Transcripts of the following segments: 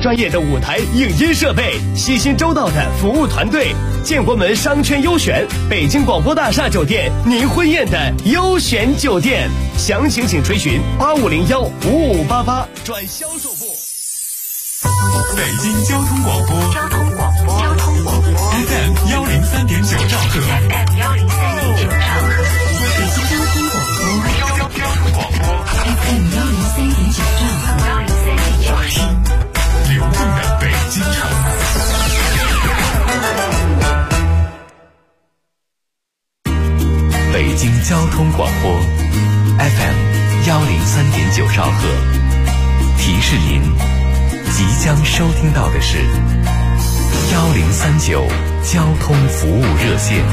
专业的舞台影音设备，细心周到的服务团队，建国门商圈优选，北京广播大厦酒店，您婚宴的优选酒店。详情请垂询85015588转销售部。 北京交通广播FM 103.9兆赫， 北京交通广播 FM 103.9兆赫， 流动的北京城。北京交通广播 FM 103.9兆赫，提示您即将收听到的是1039交通服务热线。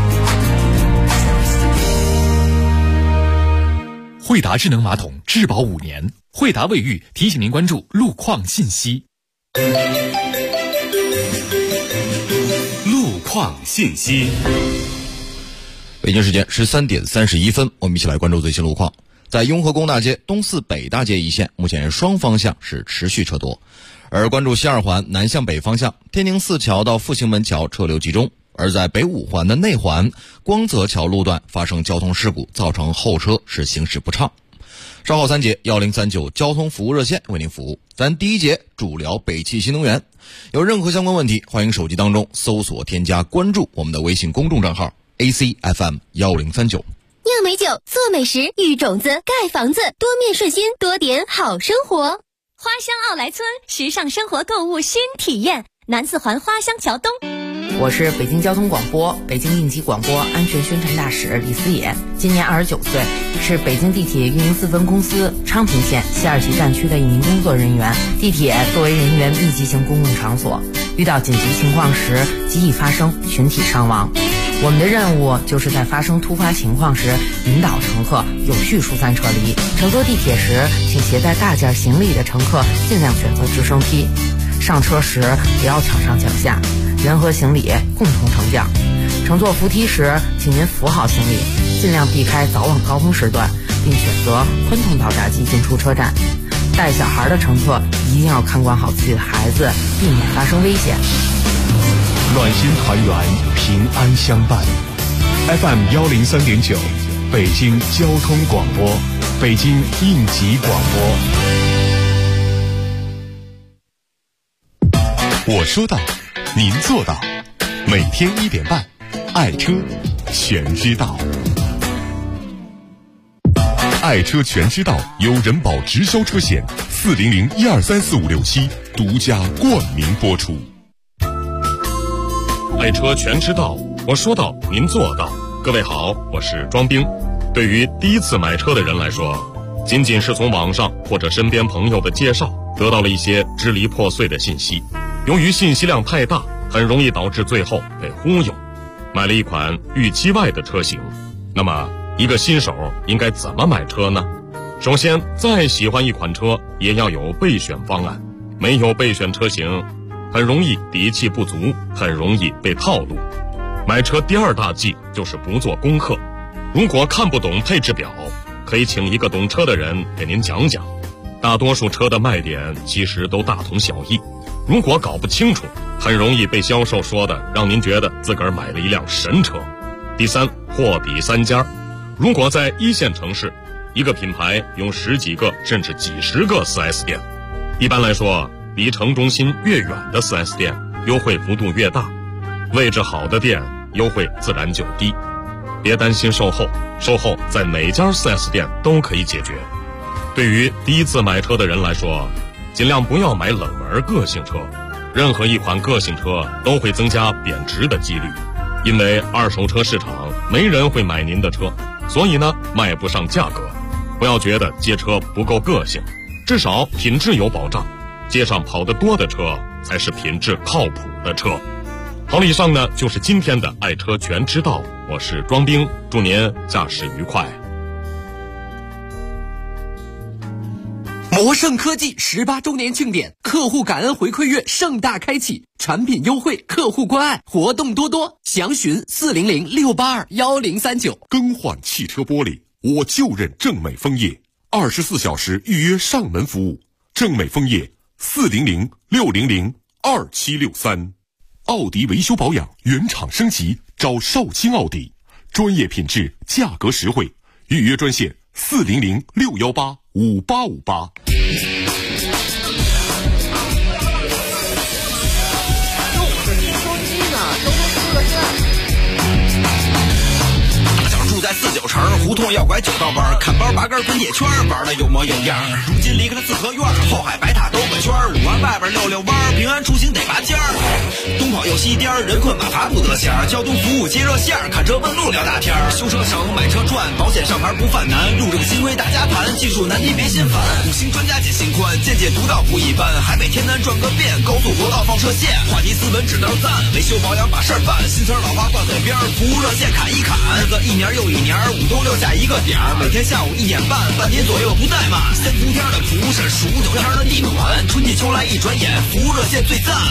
惠达智能马桶质保5年，惠达卫浴提醒您关注路况信息。路况信息。 北京时间13点31分，我们一起来关注最新路况。在雍和宫大街东四北大街一线，目前双方向是持续车多。而关注西二环南向北方向，天宁寺桥到复兴门桥车流集中。而在北五环的内环光泽桥路段发生交通事故，造成后车是行驶不畅。稍后3节1039交通服务热线为您服务。咱第一节主聊北汽新能源，有任何相关问题，欢迎手机当中搜索添加关注我们的微信公众账号 ACFM 1039。 酿美酒，做美食，育种子，盖房子，多面顺心，多点好生活。花乡奥莱村，时尚生活购物新体验，南四环花乡桥东。 我是北京交通广播北京应急广播安全宣传大使李思野，今年29岁，是北京地铁运营4分公司昌平线西2旗站区的一名工作人员。地铁作为人员密集型公共场所，遇到紧急情况时极易发生群体伤亡。我们的任务就是在发生突发情况时引导乘客有序疏散撤离。乘坐地铁时，请携带大件行李的乘客尽量选择直升梯。上车时不要抢上抢下，人和行李共同乘降。乘坐扶梯时，请您扶好行李，尽量避开早晚高峰时段，并选择宽通道闸机进出车站。带小孩的乘客一定要看管好自己的孩子，避免发生危险。 暖心团圆，平安相伴。FM 103.9，北京交通广播，北京应急广播。 我说到，您做到。每天1点半，爱车全知道。爱车全知道由人保直销车险400123456独家冠名播出。爱车全知道，我说到您做到。各位好，我是庄兵。对于第一次买车的人来说，仅仅是从网上或者身边朋友的介绍得到了一些支离破碎的信息，由于信息量太大，很容易导致最后被忽悠，买了一款预期外的车型。那么一个新手应该怎么买车呢？首先，再喜欢一款车也要有备选方案，没有备选车型很容易底气不足，很容易被套路。买车第2大忌就是不做功课。如果看不懂配置表，可以请一个懂车的人给您讲讲。大多数车的卖点其实都大同小异，如果搞不清楚，很容易被销售说的让您觉得自个儿买了一辆神车。第3，货比3家。如果在1线城市，一个品牌有10几个甚至几十个 4S 店，一般来说，离城中心越远的 4S 店优惠幅度越大，位置好的店优惠自然就低。别担心售后在哪家 4S 店都可以解决。对于第一次买车的人来说，尽量不要买冷门个性车，任何一款个性车都会增加贬值的几率，因为二手车市场没人会买您的车，所以呢卖不上价格。不要觉得街车不够个性，至少品质有保障，街上跑得多的车才是品质靠谱的车。好了，以上呢就是今天的爱车全知道，我是庄兵，祝您驾驶愉快。 摩盛科技18周年庆典，客户感恩回馈月盛大开启，产品优惠，客户关爱，活动多多，详询400-682-1039。 更换汽车玻璃，我就认正美枫叶，24小时预约上门服务。正美枫叶 400-600-2763。奥迪维修保养原厂升级，找绍兴奥迪，专业品质，价格实惠。预约专线400-618-5858。 在49城胡同要拐9道弯，看包拔根滚铁圈，玩的有模有样。如今离开了四合院，后海白塔兜个圈，5环外边溜弯，平安出行得拔尖儿。东跑又西颠，人困马乏不得闲。交通服务接热线，看车问路聊大天。修车省买车赚，保险上牌不犯难。路政新规大家盘，技术难题别心烦。5星专家解心宽，见解独到不一般。海北天南转个遍，高速国道放射线。话题斯文只道赞，维修保养把事儿办。新词老话挂嘴边，服务热线砍一砍。日子一年又一年，5都留下一个点儿，每天下午1点半，半年左右不怠慢。3伏天的服务是数9天的地暖，春季秋来一转眼，服务热线最赞。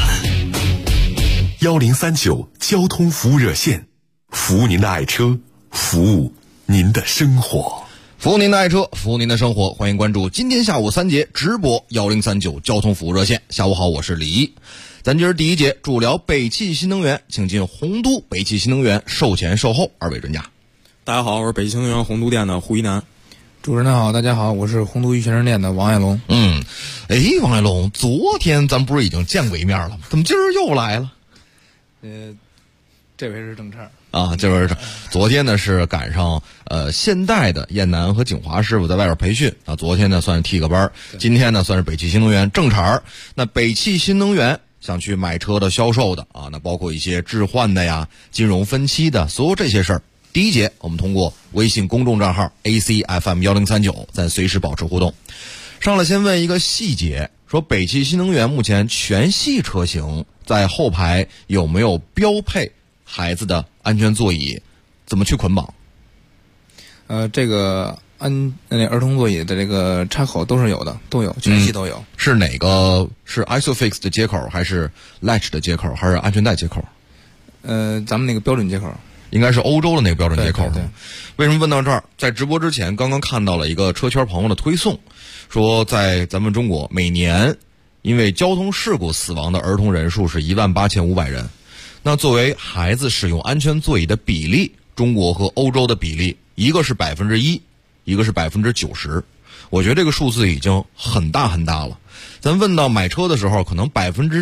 1039交通服务热线，服务您的爱车，服务您的生活， 服务您的爱车，服务您的生活。欢迎关注今天下午3节直播1039交通服务热线。下午好，我是李一。咱今儿第一节主聊北汽新能源，请进洪都北汽新能源售前售后2位专家。 大家好，我是北汽新能源洪都店的胡一楠。 主持人好，大家好，我是洪都玉泉人店的王爱龙。 王爱龙，昨天咱不是已经见过一面了吗？怎么今儿又来了？ 这回是正茬啊，这回是昨天呢是赶上现代的燕南和景华师傅在外边培训啊，昨天呢算是替个班，今天呢算是北汽新能源正茬。那北汽新能源想去买车的销售的啊，那包括一些置换的呀、金融分期的，所有这些事儿。第一节我们通过微信公众账号 ACFM1039 咱随时保持互动。上来先问一个细节，说北汽新能源目前全系车型在后排有没有标配孩子的安全座椅，怎么去捆绑？ 这个儿童座椅的这个插口都是有的，都有，全系都有。 是哪个？是 ISOFIX 的接口，还是 Latch 的接口，还是安全带接口？ 咱们那个标准接口。 应该是欧洲的那个标准接口。 对。 为什么问到这儿？在直播之前刚刚看到了一个车圈朋友的推送，说在咱们中国每年因为交通事故死亡的儿童人数是18500人。那作为孩子使用安全座椅的比例，中国和欧洲的比例，一个是1%，一个是90%。我觉得这个数字已经很大很大了。咱问到买车的时候，可能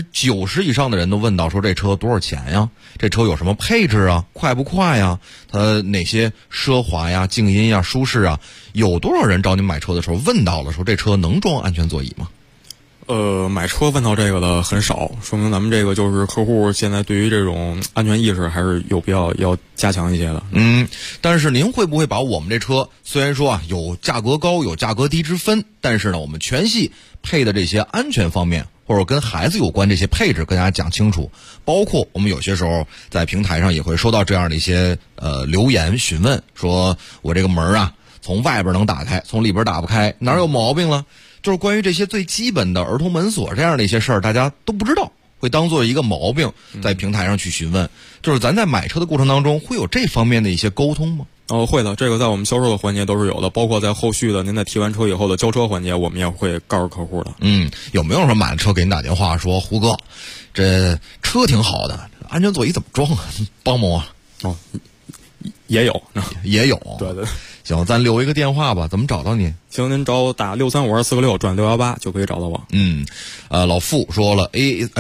90%以上的人都问到说这车多少钱呀？这车有什么配置啊？快不快呀？它哪些奢华呀、静音呀、舒适啊？有多少人找你买车的时候问到了说这车能装安全座椅吗？ 买车问到这个的很少，说明咱们这个就是客户现在对于这种安全意识还是有必要要加强一些的。 但是您会不会把我们这车虽然说啊有价格高有价格低之分，但是呢我们全系配的这些安全方面或者跟孩子有关这些配置跟大家讲清楚，包括我们有些时候在平台上也会收到这样的一些留言询问，说我这个门啊从外边能打开，从里边打不开，哪有毛病了？就是关于这些最基本的儿童门锁这样的一些事儿，大家都不知道，会当做一个毛病在平台上去询问。就是咱在买车的过程当中会有这方面的一些沟通吗？ 会的，这个在我们销售的环节都是有的，包括在后续的您在提完车以后的交车环节，我们也会告诉客户的。 有没有说买了车给您打电话说胡哥，这车挺好的，安全座椅怎么装啊？帮帮我。 也有。对。 行，咱留一个电话吧，怎么找到你？ 行，您找我打6352446转618就可以找到我。 老傅说了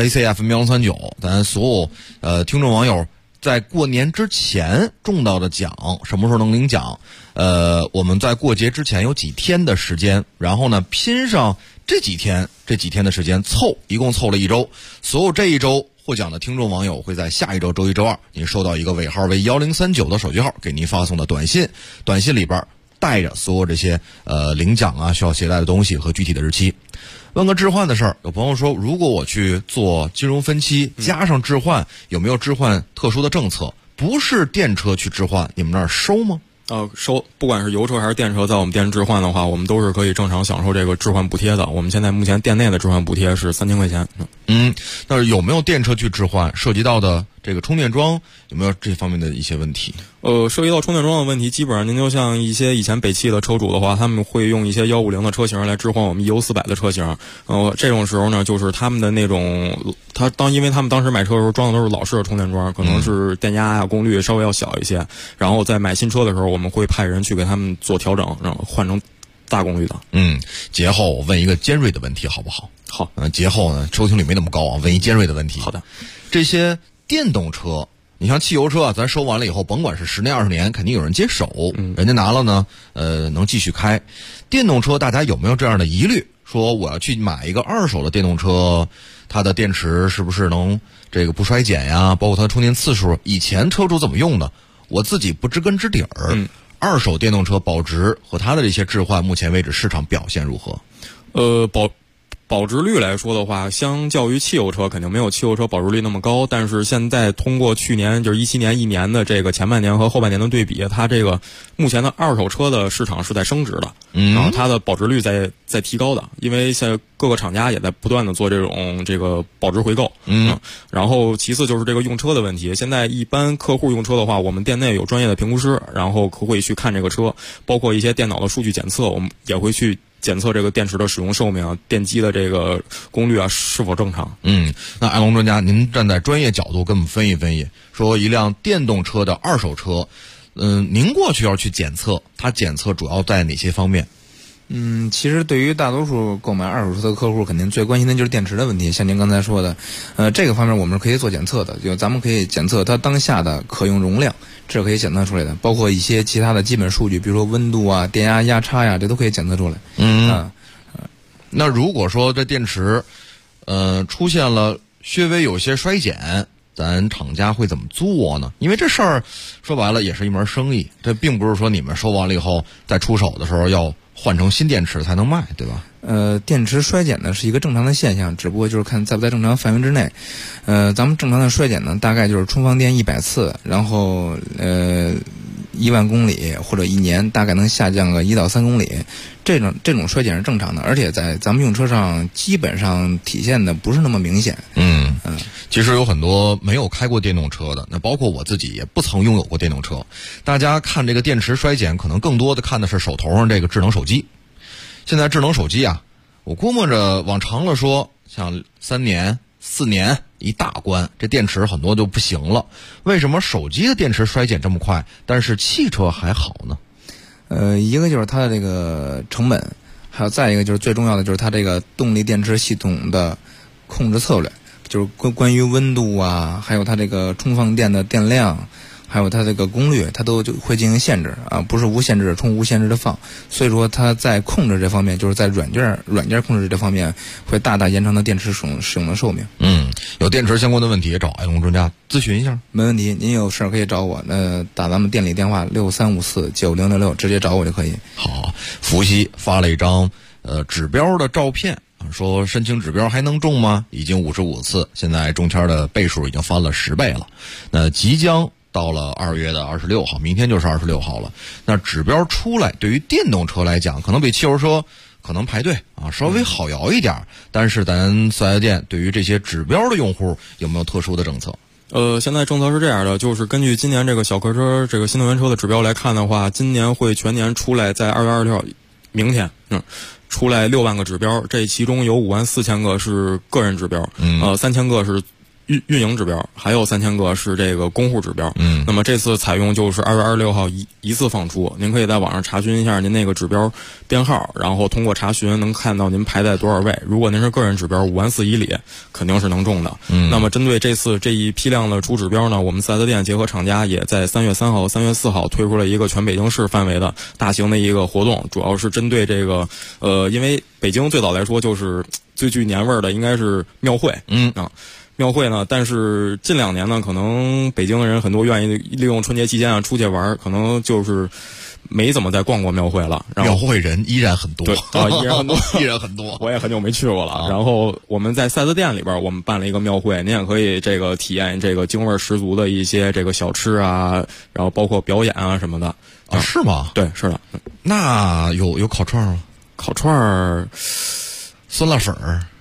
ACF1039，咱所有听众网友在过年之前中到的奖什么时候能领奖？我们在过节之前有几天的时间，然后呢拼上这几天的时间一共凑了1周，所有这一周获奖的听众网友会在下一周周一周二您收到一个尾号为1039的手机号给您发送的短信里边带着所有这些领奖啊需要携带的东西和具体的日期。问个置换的事儿，有朋友说如果我去做金融分期加上置换，有没有置换特殊的政策？不是电车去置换，你们那儿收吗？ 收，不管是油车还是电车，在我们店置换的话，我们都是可以正常享受这个置换补贴的。我们现在目前店内的置换补贴是3000块钱。 但是有没有电车去置换，涉及到的这个充电桩有没有这方面的一些问题？ 涉及到充电桩的问题，基本上您就像一些以前北汽的车主的话，他们会用一些150的车型来置换我们EU400的车型。这种时候呢，就是他们的那种，因为他们当时买车的时候装的都是老式的充电桩，可能是电压呀、功率稍微要小一些。然后在买新车的时候，我们会派人去给他们做调整，然后换成大功率的。 节后我问一个尖锐的问题好不好？ 好。 节后呢收听率没那么高啊，问一尖锐的问题。 好的。 这些电动车，你像汽油车啊，咱收完了以后，甭管是10年20年，肯定有人接手，人家拿了呢，能继续开。电动车大家有没有这样的疑虑？说我要去买一个2手的电动车，它的电池是不是能这个不衰减呀？包括它的充电次数，以前车主怎么用的，我自己不知根知底儿。2手电动车保值和它的这些置换，目前为止市场表现如何？ 保值率来说的话，相较于汽油车肯定没有汽油车保值率那么高，但是现在通过去年就是17年1年的这个前半年和后半年的对比，它这个目前的2手车的市场是在升值的，然后它的保值率在提高的，因为现在各个厂家也在不断的做这个保值回购。然后其次就是这个用车的问题，现在一般客户用车的话，我们店内有专业的评估师，然后会去看这个车，包括一些电脑的数据检测，我们也会去检测这个电池的使用寿命啊，电机的这个功率啊是否正常。 那艾龙专家，您站在专业角度跟我们分析分析，说一辆电动车的2手车，您过去要去检测，它检测主要在哪些方面？ 其实对于大多数购买2手车的客户，肯定最关心的就是电池的问题。像您刚才说的，这个方面我们是可以做检测的，就咱们可以检测它当下的可用容量，这是可以检测出来的，包括一些其他的基本数据，比如说温度啊、电压、压差呀，这都可以检测出来。 那如果说这电池，出现了稍微有些衰减，咱厂家会怎么做呢？因为这事儿说白了也是一门生意，这并不是说你们收完了以后在出手的时候要换成新电池才能卖，对吧？ 电池衰减呢是一个正常的现象，只不过就是看在不在正常范围之内。咱们正常的衰减呢，大概就是充放电100次，然后1万公里或者1年大概能下降个1到3公里，这种衰减是正常的，而且在咱们用车上基本上体现的不是那么明显。 其实有很多没有开过电动车的，那包括我自己也不曾拥有过电动车。大家看这个电池衰减，可能更多的看的是手头上这个智能手机。现在智能手机啊，我估摸着往长了说，像3年、4年一大关，这电池很多就不行了。为什么手机的电池衰减这么快，但是汽车还好呢？ 一个就是它的这个成本，还有再一个就是最重要的就是它这个动力电池系统的控制策略，就是关于温度啊，还有它这个充放电的电量，还有它这个功率，它都就会进行限制啊，不是无限制的充，无限制的放。所以说它在控制这方面，就是在软件控制这方面，会大大延长它电池使用的寿命。 有电池相关的问题找艾龙专家咨询一下。 没问题，您有事儿可以找我，打咱们店里电话63549066，直接找我就可以。 好，伏羲发了一张指标的照片，说申请指标还能中吗？已经55次，现在中签的倍数已经翻了10倍了。那即将到了2月的26号，明天就是26号了。那指标出来，对于电动车来讲，可能比汽油车可能排队啊稍微好摇一点，但是咱4S店对于这些指标的用户有没有特殊的政策？ 现在政策是这样的，就是根据今年这个小客车这个新能源车的指标来看的话，今年会全年出来，在2月26号明天出来6万个指标，这其中有54000个是个人指标，3000个是运营指标，还有3000个是这个公户指标。那么这次采用就是2月26号一次放出，您可以在网上查询一下您那个指标编号，然后通过查询能看到您排在多少位。如果您是个人指标54000以里，肯定是能中的。那么针对这次这一批量的出指标呢，我们4S店结合厂家也在3月3号、3月4号推出了一个全北京市范围的大型的一个活动，主要是针对这个因为北京最早来说就是最具年味儿的应该是庙会。庙会呢，但是近2年呢，可能北京的人很多愿意利用春节期间出去玩，可能就是没怎么再逛过庙会了。然后庙会人依然很多， 对依然很多， 依然很多。 我也很久没去过了。然后我们在4S店里边，我们办了一个庙会，您也可以这个体验这个京味十足的一些这个小吃啊，然后包括表演啊什么的。 是吗？ 对，是的。 那有烤串吗？ 烤串儿， 酸辣粉儿。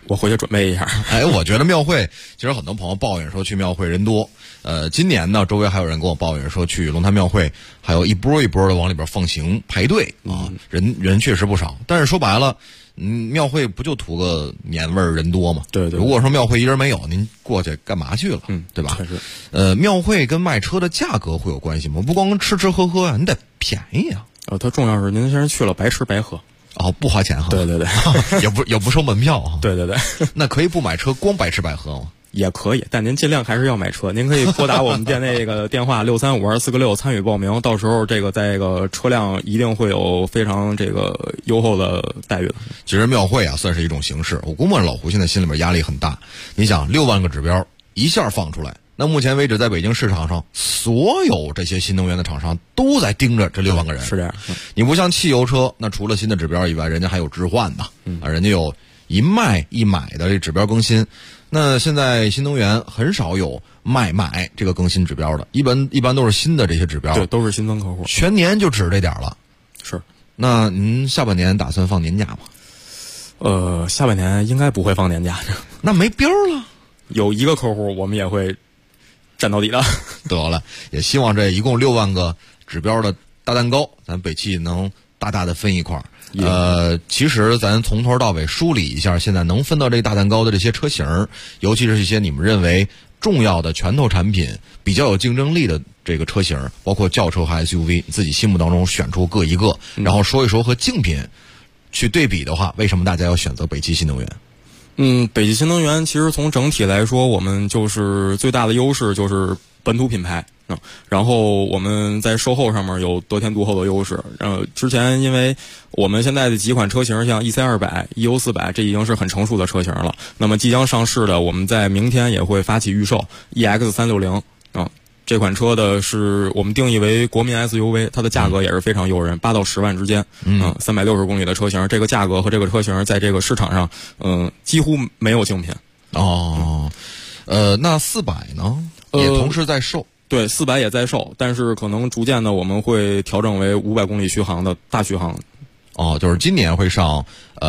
我回去准备一下。 哎，我觉得庙会其实很多朋友抱怨说去庙会人多，今年呢，周围还有人跟我抱怨说去龙潭庙会还有一波一波的往里边放行排队啊，人确实不少。但是说白了，庙会不就图个年味儿人多吗？ 对对。 如果说庙会一人没有，您过去干嘛去了？对吧？ 确实。 庙会跟卖车的价格会有关系吗？不光吃吃喝喝啊，你得便宜啊。 它重要是您先去了白吃白喝。 哦，不花钱哈。 对对对。 也不收门票啊。 对对对。 那可以不买车，光白吃白喝吗？ 也可以，但您尽量还是要买车。您可以拨打我们店内这个电话6352446参与报名，到时候这个在这个车辆一定会有非常这个优厚的待遇的。 其实庙会啊算是一种形式，我估摸着老胡现在心里面压力很大。你想6万个指标一下放出来，那目前为止在北京市场上，所有这些新能源的厂商都在盯着这6万个人。 是这样。 你不像汽油车，那除了新的指标以外，人家还有置换的，人家有一卖一买的这指标更新。那现在新能源很少有买这个更新指标的，一般都是新的这些指标， 对，都是新增客户， 全年就指这点了。 是。 那您下半年打算放年假吗？ 下半年应该不会放年假。 那没标了。 有一个客户我们也会站到底的。 得了，也希望这一共6万个指标的大蛋糕，咱北汽能大大的分一块。其实咱从头到尾梳理一下，现在能分到这大蛋糕的这些车型，尤其是一些你们认为重要的拳头产品，比较有竞争力的这个车型，包括轿车和 SUV， 自己心目当中选出各一个，然后说一说和竞品去对比的话，为什么大家要选择北汽新能源？ 北汽新能源其实从整体来说，我们就是最大的优势就是本土品牌。然后我们在售后上面有得天独厚的优势。之前因为我们现在的几款车型，像 EC200、EU400，这已经是很成熟的车型了。那么即将上市的，我们在明天也会发起预售 EX360。这款车的是我们定义为国民 SUV， 它的价格也是非常诱人，8到10万之间。360公里的车型，这个价格和这个车型在这个市场上，几乎没有竞品。 那400呢？也同时在售。 对，400也在售，但是可能逐渐的我们会调整为500公里续航的大续航。 就是今年会上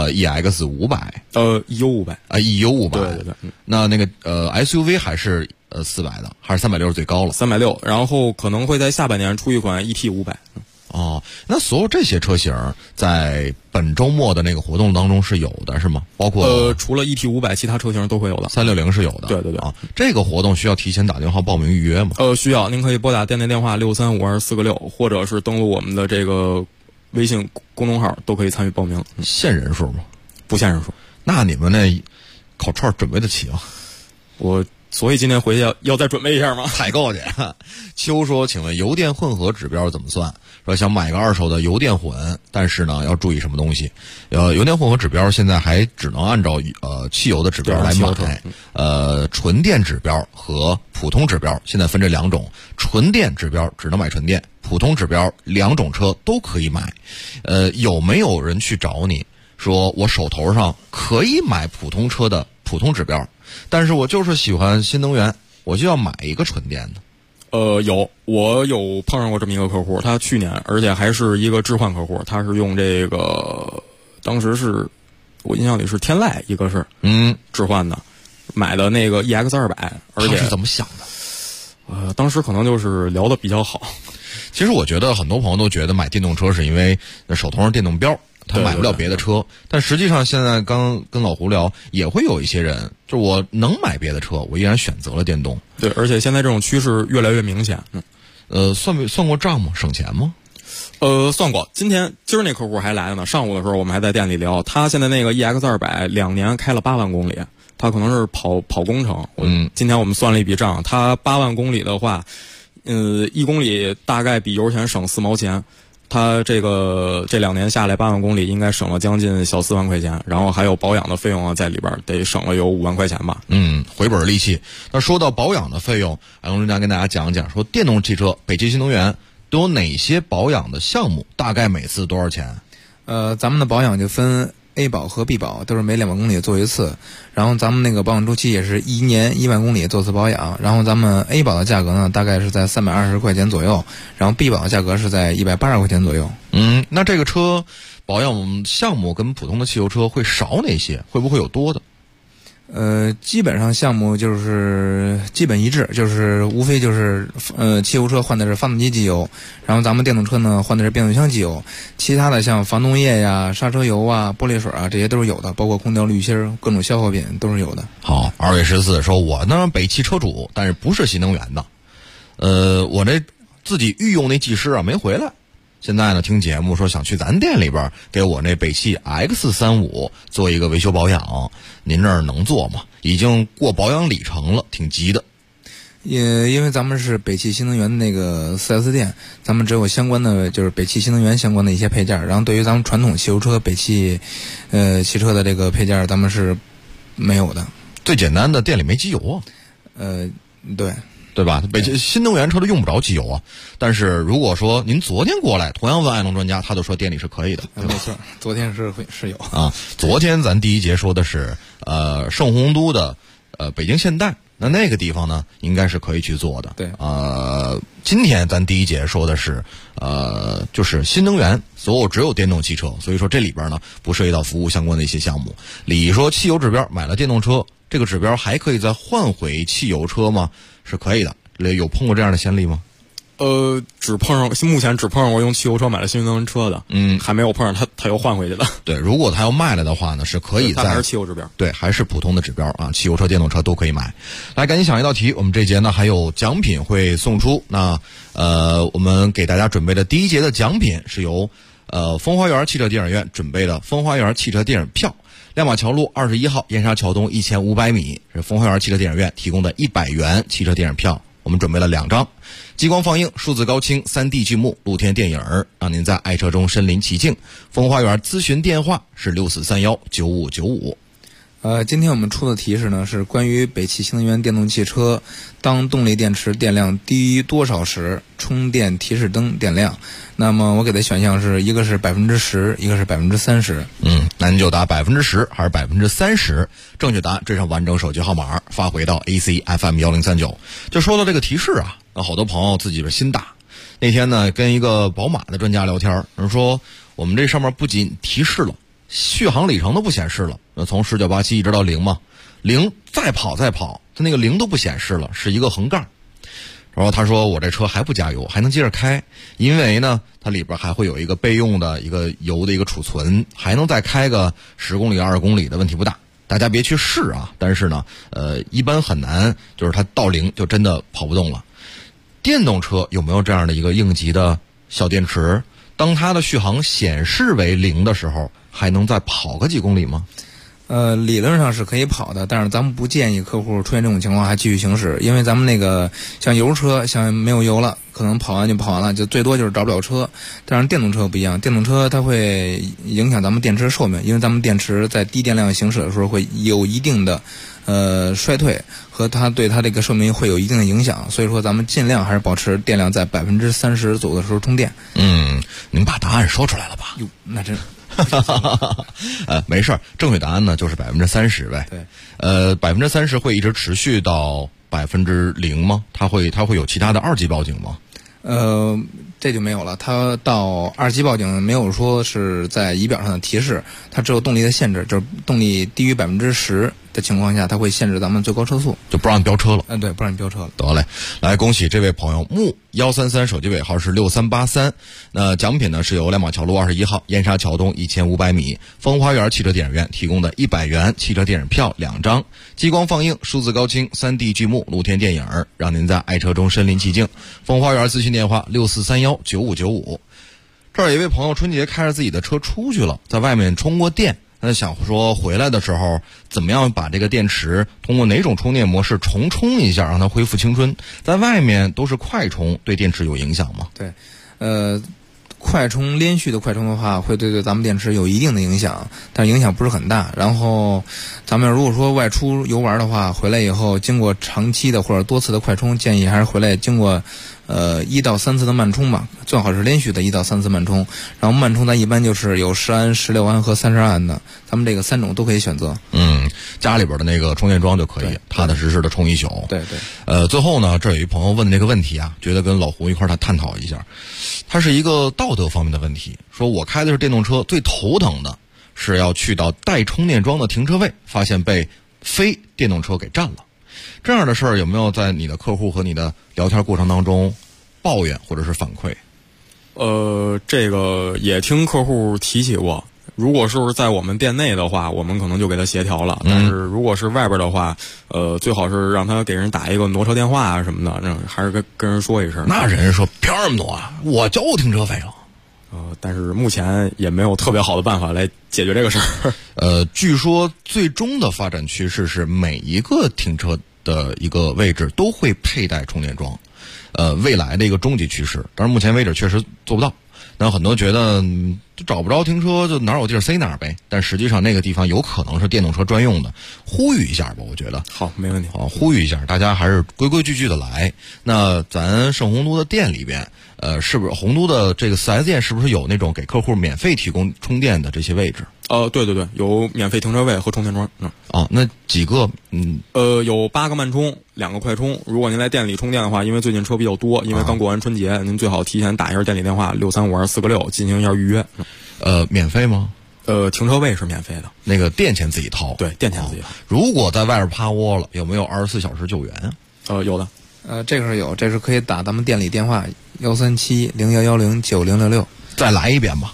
EX500， EU500 EU500。 对。 那个SUV 还是400的，还是360最高了 ？360，然后可能会在下半年出一款 ET500。 那所有这些车型在本周末的那个活动当中是有的，是吗？包括除了 ET500，其他车型都会有的。 360是有的。 对。 这个活动需要提前打电话报名预约吗？ 需要，您可以拨打店内电话6352446，或者是登录我们的这个微信公众号，都可以参与报名。 限人数吗？ 不限人数。 那你们那烤串准备得起吗？ 所以今天回去要再准备一下吗？ 采购去。秋说，请问油电混合指标怎么算？说想买个2手的油电混，但是呢要注意什么东西？油电混合指标现在还只能按照汽油的指标来买。纯电指标和普通指标现在分这2种，纯电指标只能买纯电，普通指标2种车都可以买。有没有人去找你说我手头上可以买普通车的普通指标，但是我就是喜欢新能源，我就要买一个纯电的？ 我有碰上过这么一个客户，他去年，而且还是一个置换客户，他是用这个，当时是我印象里是天籁，一个是置换的，买的那个 EX200， 而且他是怎么想的？ 当时可能就是聊得比较好。 其实我觉得很多朋友都觉得买电动车是因为手头上电动标，他买不了别的车。但实际上现在刚跟老胡聊，也会有一些人，就我能买别的车，我依然选择了电动。 对，而且现在这种趋势越来越明显。 算过账吗？省钱吗？ 算过。今儿那客户还来了呢，上午的时候我们还在店里聊，他现在那个 EX200 2年开了8万公里，他可能是跑工程。今天我们算了一笔账，他8万公里的话，1公里大概比油钱省4毛钱。他这2年下来8万公里，应该省了将近小4万块钱，然后还有保养的费用在里边，得省了有5万块钱吧。 回本利器。那说到保养的费用，龙家跟大家讲讲，说电动汽车北汽新能源都有哪些保养的项目，大概每次多少钱？ 咱们的保养就分 A 保和 B 保，都是每2万公里做一次，然后咱们那个保养周期也是1年1万公里做次保养，然后咱们 A 保的价格呢大概是在320块钱左右，然后 B 保的价格是在180块钱左右。 那这个车保养项目跟普通的汽油车会少哪些？会不会有多的？ 基本上项目就是基本一致，就是无非就是汽油车换的是发动机机油，然后咱们电动车呢换的是变速箱机油，其他的像防冻液呀、刹车油啊、玻璃水啊，这些都是有的，包括空调滤芯、各种消耗品都是有的。 好，2月14说，我呢北汽车主，但是不是新能源的，我这自己御用那技师啊没回来。现在呢，听节目说想去咱店里边给我那北汽 X35 做一个维修保养，您这儿能做吗？已经过保养里程了，挺急的。 因为咱们是北汽新能源的那个 4S 店，咱们只有相关的就是北汽新能源相关的一些配件，然后对于咱们传统汽油车北汽汽车的这个配件，咱们是没有的。 最简单的，店里没机油啊。对吧？北汽新能源车都用不着机油啊。但是如果说您昨天过来，同样问爱农专家，他就说店里是可以的。 没错，昨天是有啊。昨天咱第一节说的是圣洪都的北京现代，那个地方呢应该是可以去做的。 对。 今天咱第一节说的是就是新能源，所有只有电动汽车，所以说这里边呢不涉及到服务相关的一些项目。理说汽油指标买了电动车，这个指标还可以再换回汽油车吗？是可以的。有碰过这样的先例吗？ 目前只碰上过用汽油车买了新能源车的，还没有碰上他又换回去的。 对，如果他要卖了的话呢，是可以在还是汽油指标， 对，还是普通的指标啊，汽油车、电动车都可以买。来，赶紧想一道题，我们这节呢还有奖品会送出。那我们给大家准备的第一节的奖品是由风花园汽车电影院准备的风花园汽车电影票。亮马桥路21号燕莎桥东1500米是风花园汽车电影院提供的100元汽车电影票，我们准备了2张，激光放映、数字高清、3D 剧目、露天电影，让您在爱车中身临其境。风花园咨询电话是64319595。 今天我们出的提示呢是关于北汽新能源电动汽车，当动力电池电量低于多少时，充电提示灯点亮。那么我给的选项是一个是10%，一个是30%。 那您就答10%还是30%？正确答案缀上完整手机号码发回到 ACFM1039。就说到这个提示啊，好多朋友自己是心大。那天呢跟一个宝马的专家聊天，人说我们这上面不仅提示了，续航里程都不显示了，从1987一直到0嘛，0再跑，它那个0都不显示了，是一个横杠。然后他说我这车还不加油，还能接着开，因为呢它里边还会有一个备用的一个油的一个储存，还能再开个10公里20公里的问题不大。大家别去试啊，但是呢一般很难，就是它到0就真的跑不动了。电动车有没有这样的一个应急的小电池，当它的续航显示为0的时候，还能再跑个几公里吗？ 理论上是可以跑的，但是咱们不建议客户出现这种情况还继续行驶，因为咱们那个像油车，像没有油了，可能跑完就跑完了，就最多就是找不了车。但是电动车不一样，电动车它会影响咱们电池寿命，因为咱们电池在低电量行驶的时候会有一定的衰退，和它对它这个寿命会有一定的影响，所以说咱们尽量还是保持电量在30%左右的时候充电。 您把答案说出来了吧？ 哟，那真没事儿，正确答案呢就是30%呗。 对 ，30%会一直持续到0%吗？它会有其他的2级报警吗？ 这就没有了，它到2级报警没有说是在仪表上的提示，它只有动力的限制，就是动力低于10%的情况下，它会限制咱们最高车速， 就不让你飙车了。 对，不让你飙车了。 得嘞，来恭喜这位朋友木133，手机尾号是6383。那奖品呢是由亮马桥路21号燕莎桥东1500米风花园汽车电影院提供的100元汽车电影票2张，激光放映、数字高清、3D 剧目、露天电影，让您在爱车中身临其境。风花园咨询电话64319595。这儿有一位朋友春节开着自己的车出去了，在外面充过电，他想说回来的时候怎么样把这个电池通过哪种充电模式重充一下，让它恢复青春。在外面都是快充，对电池有影响吗？ 对，快充连续的快充的话，会对咱们电池有一定的影响，但是影响不是很大。然后咱们如果说外出游玩的话，回来以后经过长期的或者多次的快充，建议还是回来经过1到3次的慢充吧，最好是连续的1到3次慢充。然后慢充咱一般就是有10安、16安和30安的，咱们这个3种都可以选择。 家里边的那个充电桩就可以踏踏实实的充一宿。 对对。 最后呢，这有一朋友问这个问题啊，觉得跟老胡一块儿探讨一下，它是一个道德方面的问题。说我开的是电动车，最头疼的是要去到带充电桩的停车位，发现被非电动车给占了。这样的事儿有没有在你的客户和你的聊天过程当中抱怨或者是反馈？ 这个也听客户提起过。如果是在我们店内的话，我们可能就给他协调了。但是如果是外边的话，最好是让他给人打一个挪车电话啊什么的，还是跟人说一声。 那人说凭什么挪啊？我交停车费了。 但是目前也没有特别好的办法来解决这个事儿。 据说最终的发展趋势是每一个停车的一个位置都会佩戴充电桩，未来的一个终极趋势。但是目前为止确实做不到。那很多觉得就找不着停车，就哪有地儿塞哪儿呗。但实际上那个地方有可能是电动车专用的，呼吁一下吧，我觉得。 好，没问题。 好，呼吁一下，大家还是规规矩矩的来。那咱盛宏都的店里边，是不是宏都的这个 4S 店是不是有那种给客户免费提供充电的这些位置？ 对对对，有免费停车位和充电桩。 那几个？ 有8个慢充，2个快充。如果您来店里充电的话，因为最近车比较多，因为刚过完春节，您最好提前打一下店里电话6352446进行一下预约。 免费吗？ 停车位是免费的， 那个电钱自己掏。 对，电钱自己掏。 如果在外边趴窝了，有没有24小时救援啊？ 有的。 这个是有，这是可以打咱们店里电话13701109066。 再来一遍吧。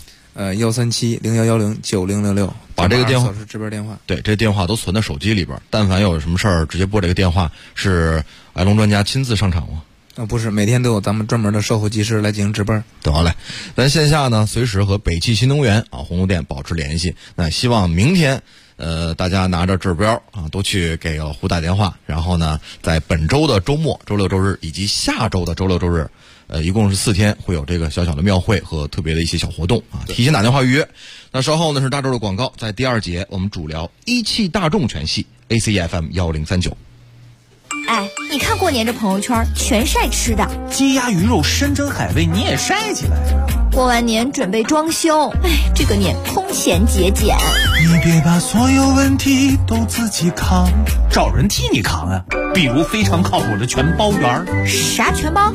13701109066， 把这个电话是值班电话。 对，这电话都存在手机里边，但凡有什么事儿，直接拨这个电话。是艾龙专家亲自上场吗？ 不是，每天都有咱们专门的售后技师来进行值班。 得嘞，咱线下呢，随时和北汽新能源宏都店保持联系。那希望明天，大家拿着指标都去给胡打电话。然后呢，在本周的周末、周六、周日以及下周的周六、周日。一共是4天，会有这个小小的庙会和特别的一些小活动提前打电话预约。那稍后呢是大周的广告，在第2节我们主聊一汽大众全系 ACFM 1039。 哎，你看过年这朋友圈全晒吃的， 鸡鸭鱼肉山珍海味你也晒起来了。 过完年准备装修，这个年空前节俭。 你别把所有问题都自己扛，找人替你扛啊。比如非常靠谱的全包园。 啥全包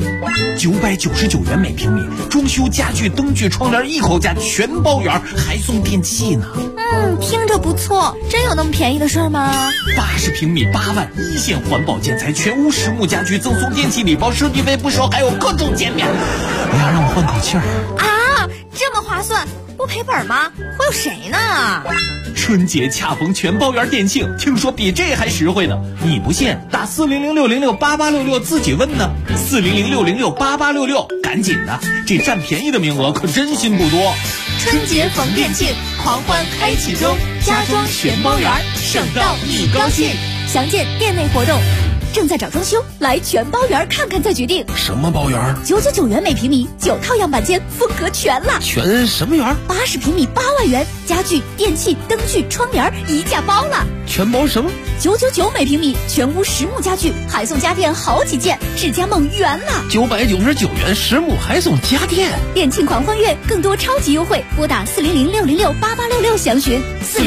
？999元每平米，装修家具、灯具、窗帘一口价，全包圆，还送电器呢。 听着不错，真有那么便宜的事儿吗 ？80平米8万，一线环保建材，全屋实木家具，赠送电器礼包，设计费不收，还有各种减免。哎呀，让我换口气儿啊！这么划算，不赔本吗？忽悠谁呢？ 春节恰逢全包圆店庆，听说比这还实惠呢。你不信？打40060688866自己问呢。40060688866，赶紧的，这占便宜的名额可真心不多。 春节逢店庆，狂欢开启中，家装全包圆，省到你高兴。详见店内活动。正在找装修，来全包圆看看再决定。 什么包圆 ？999元每平米，9套样板间，风格全了。 全什么圆 ？80平米8万元，家具、电器、灯具、窗帘一价包了。 全包什么 ？999每平米，全屋实木家具，还送家电好几件，智家梦圆了。 999元实木还送家电， 店庆狂欢月，更多超级优惠，拨打40060668866详询。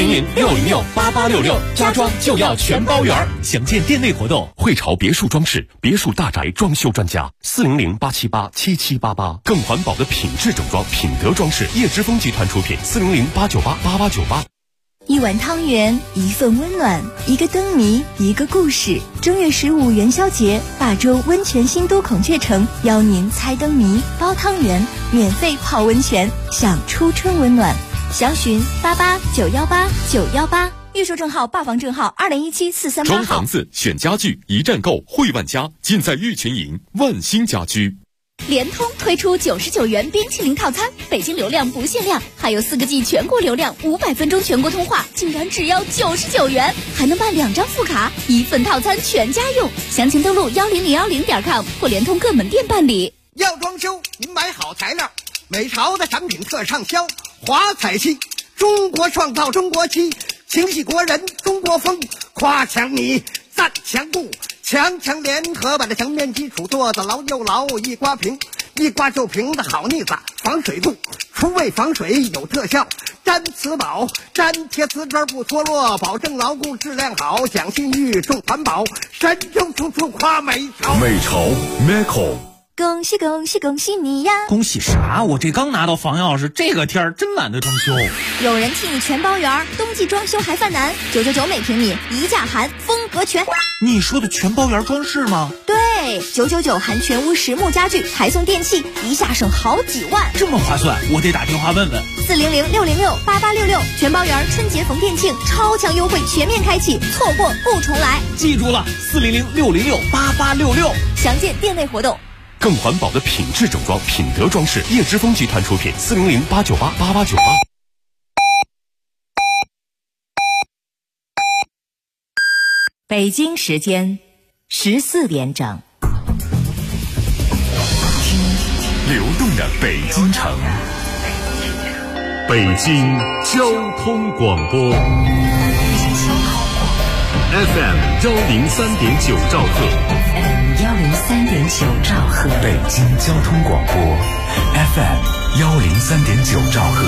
40060688866，家装就要全包圆。详见店内活动。 汇潮别墅装饰，别墅大宅装修专家，400-878-7788，更环保的品质整装，品德装饰，叶之峰集团出品，400-898-8898。 一碗汤圆，一份温暖，一个灯谜，一个故事。正月15元宵节，大洲温泉新都孔雀城邀您猜灯谜、包汤圆，免费泡温泉，享初春温暖。详询88918918。预售证号、霸房证号2017-438号。 装房子选家具，一站购汇万家，尽在玉群营万兴家居。 联通推出99元冰淇淋套餐，北京流量不限量，还有4个G 全国流量，500分钟全国通话，竟然只要99元，还能办2张副卡，1份套餐全家用。详情登录10010.com 或联通各门店办理。 要装修，您买好材料，美潮的产品特畅销，华彩漆，中国创造中国漆。情系国人中国风，夸墙你赞墙布，墙联合把这墙面基础做得牢又牢，一刮平一刮就平的好腻子，防水度除味防水有特效，粘瓷宝粘贴瓷砖不脱落，保证牢固质量好，讲信誉重环保，神州处处夸美潮。 美潮 Meco 恭喜恭喜恭喜你呀！ 恭喜啥？我这刚拿到房钥匙，这个天儿真懒得装修。 有人替你全包圆，冬季装修还犯难，999每平米，一价含，风格全。 你说的全包圆装饰吗？ 对，999含全屋实木家具，还送电器，一下省好几万。 这么划算，我得打电话问问。 400-606-8866，全包圆春节逢店庆，超强优惠全面开启，错过不重来。 记住了，400-606-8866， 详见店内活动。 更环保的品质整装，品德装饰，叶之峰集团出品，400-898-8898。 北京时间14点整。 流动的北京城，北京交通广播 FM 103.9兆赫 103.9兆赫， 北京交通广播 FM 103.9兆赫。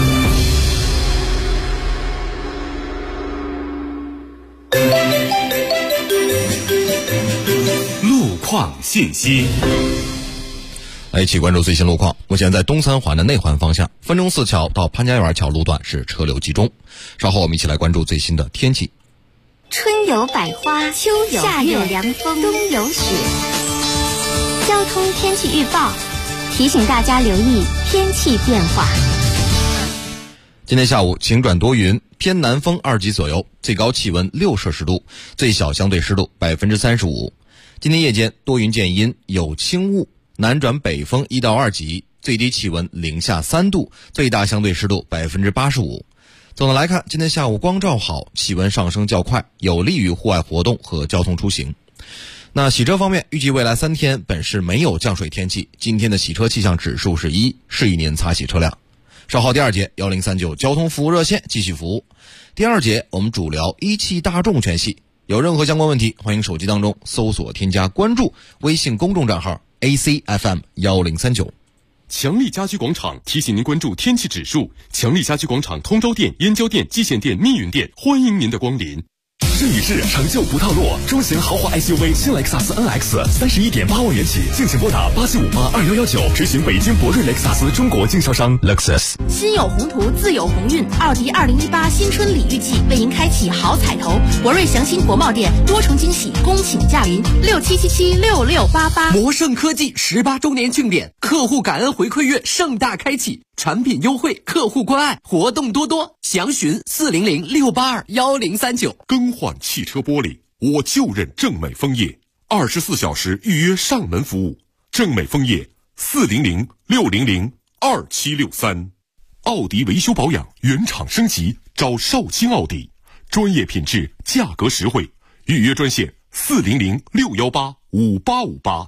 路况信息。 来一起关注最新路况。目前在东三环的内环方向，分钟寺桥到潘家园桥路段是车流集中。稍后我们一起来关注最新的天气。 春有百花，秋有夏有凉风，冬有雪。交通天气预报提醒大家留意天气变化。 今天下午晴转多云，偏南风2级左右，最高气温6摄氏度，最小相对湿度35%。今天夜间多云见阴，有轻雾，南转北风1到2级，最低气温零下3度，最大相对湿度85%。总的来看，今天下午光照好，气温上升较快，有利于户外活动和交通出行。那洗车方面，预计未来3天本市没有降水天气，今天的洗车气象指数是1，适宜您擦洗车辆。稍后第2节1039交通服务热线继续服务。第2节我们主聊17大众全系，有任何相关问题，欢迎手机当中搜索添加关注微信公众账号 ACFM 1039。 强力家居广场提醒您关注天气指数。强力家居广场通州店、燕郊店、蓟县店、密云店，欢迎您的光临。这一世成就不套路，中型豪华 SUV 新雷克萨斯 NX 31.8万元起，敬请拨打87582119，执行北京博瑞雷克萨斯中国经销商 Lexus。 心有宏图，自有鸿运。奥迪2018新春礼遇季为您开启好彩头，博瑞祥鑫国贸店多重惊喜，恭请驾临67776688。 魔盛科技18周年庆典，客户感恩回馈月盛大开启，产品优惠，客户关爱，活动多多，详询400-682-1039。 更换汽车玻璃，我就认正美枫叶，24小时预约上门服务。正美枫叶400-600-2763。奥迪维修保养原厂升级，找少卿奥迪，专业品质，价格实惠。预约专线400-618-5858。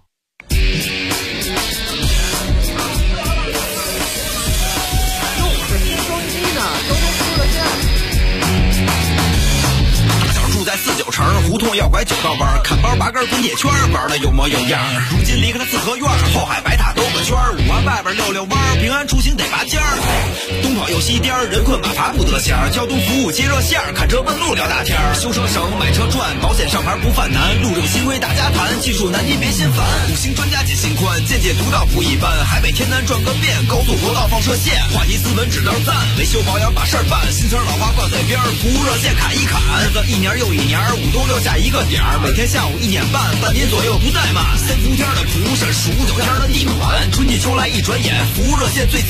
在49城胡同要拐9道弯，砍包拔根滚铁圈，玩的有模有样。如今离开了四合院，后海白塔兜个圈，5环外边溜弯，平安出行得拔尖儿。东跑又西颠，人困马乏不得闲。交通服务接热线，看车问路聊大天。修车省，买车赚，保险上牌不犯难。路政新规大家谈，技术难题别心烦。5星专家解心宽，见解独到不一般。海北天南转个遍，高速国道放射线。话题斯文指道赞，维修保养把事儿办。新车老花挂在边，服务热线砍一砍。日子一年又一年，5都6下一个点儿，每天下午1点半，半年左右不怠慢。3伏天的苦省，15、9天的地款，春季秋来一转眼，服务热线最赞。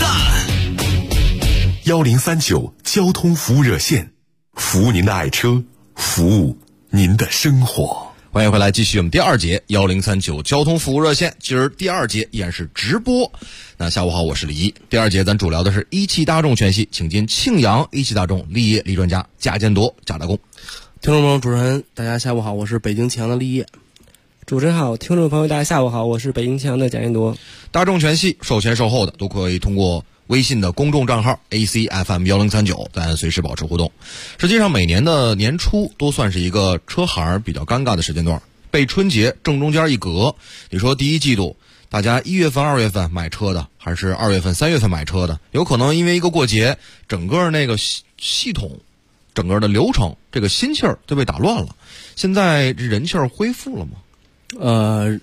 1039交通服务热线，服务您的爱车，服务您的生活。 欢迎回来，继续我们第2节1039交通服务热线。今儿第2节依然是直播。那下午好，我是李一。第2节咱主聊的是17大众全系，请进庆阳17大众立业立专家贾建铎贾大工。 听众朋友，主持人大家下午好，我是北京庆阳的立业。 主持人好，听众朋友大家下午好，我是北京庆阳的贾建铎。 大众全系售前售后的都可以通过微信的公众账号 ACFM 1039，咱随时保持互动。实际上每年的年初都算是一个车行比较尴尬的时间段，被春节正中间一隔。你说第1季度大家1月份2月份买车的，还是2月份3月份买车的，有可能因为一个过节，整个那个系统整个的流程，这个心气儿就被打乱了。现在这人气儿恢复了吗？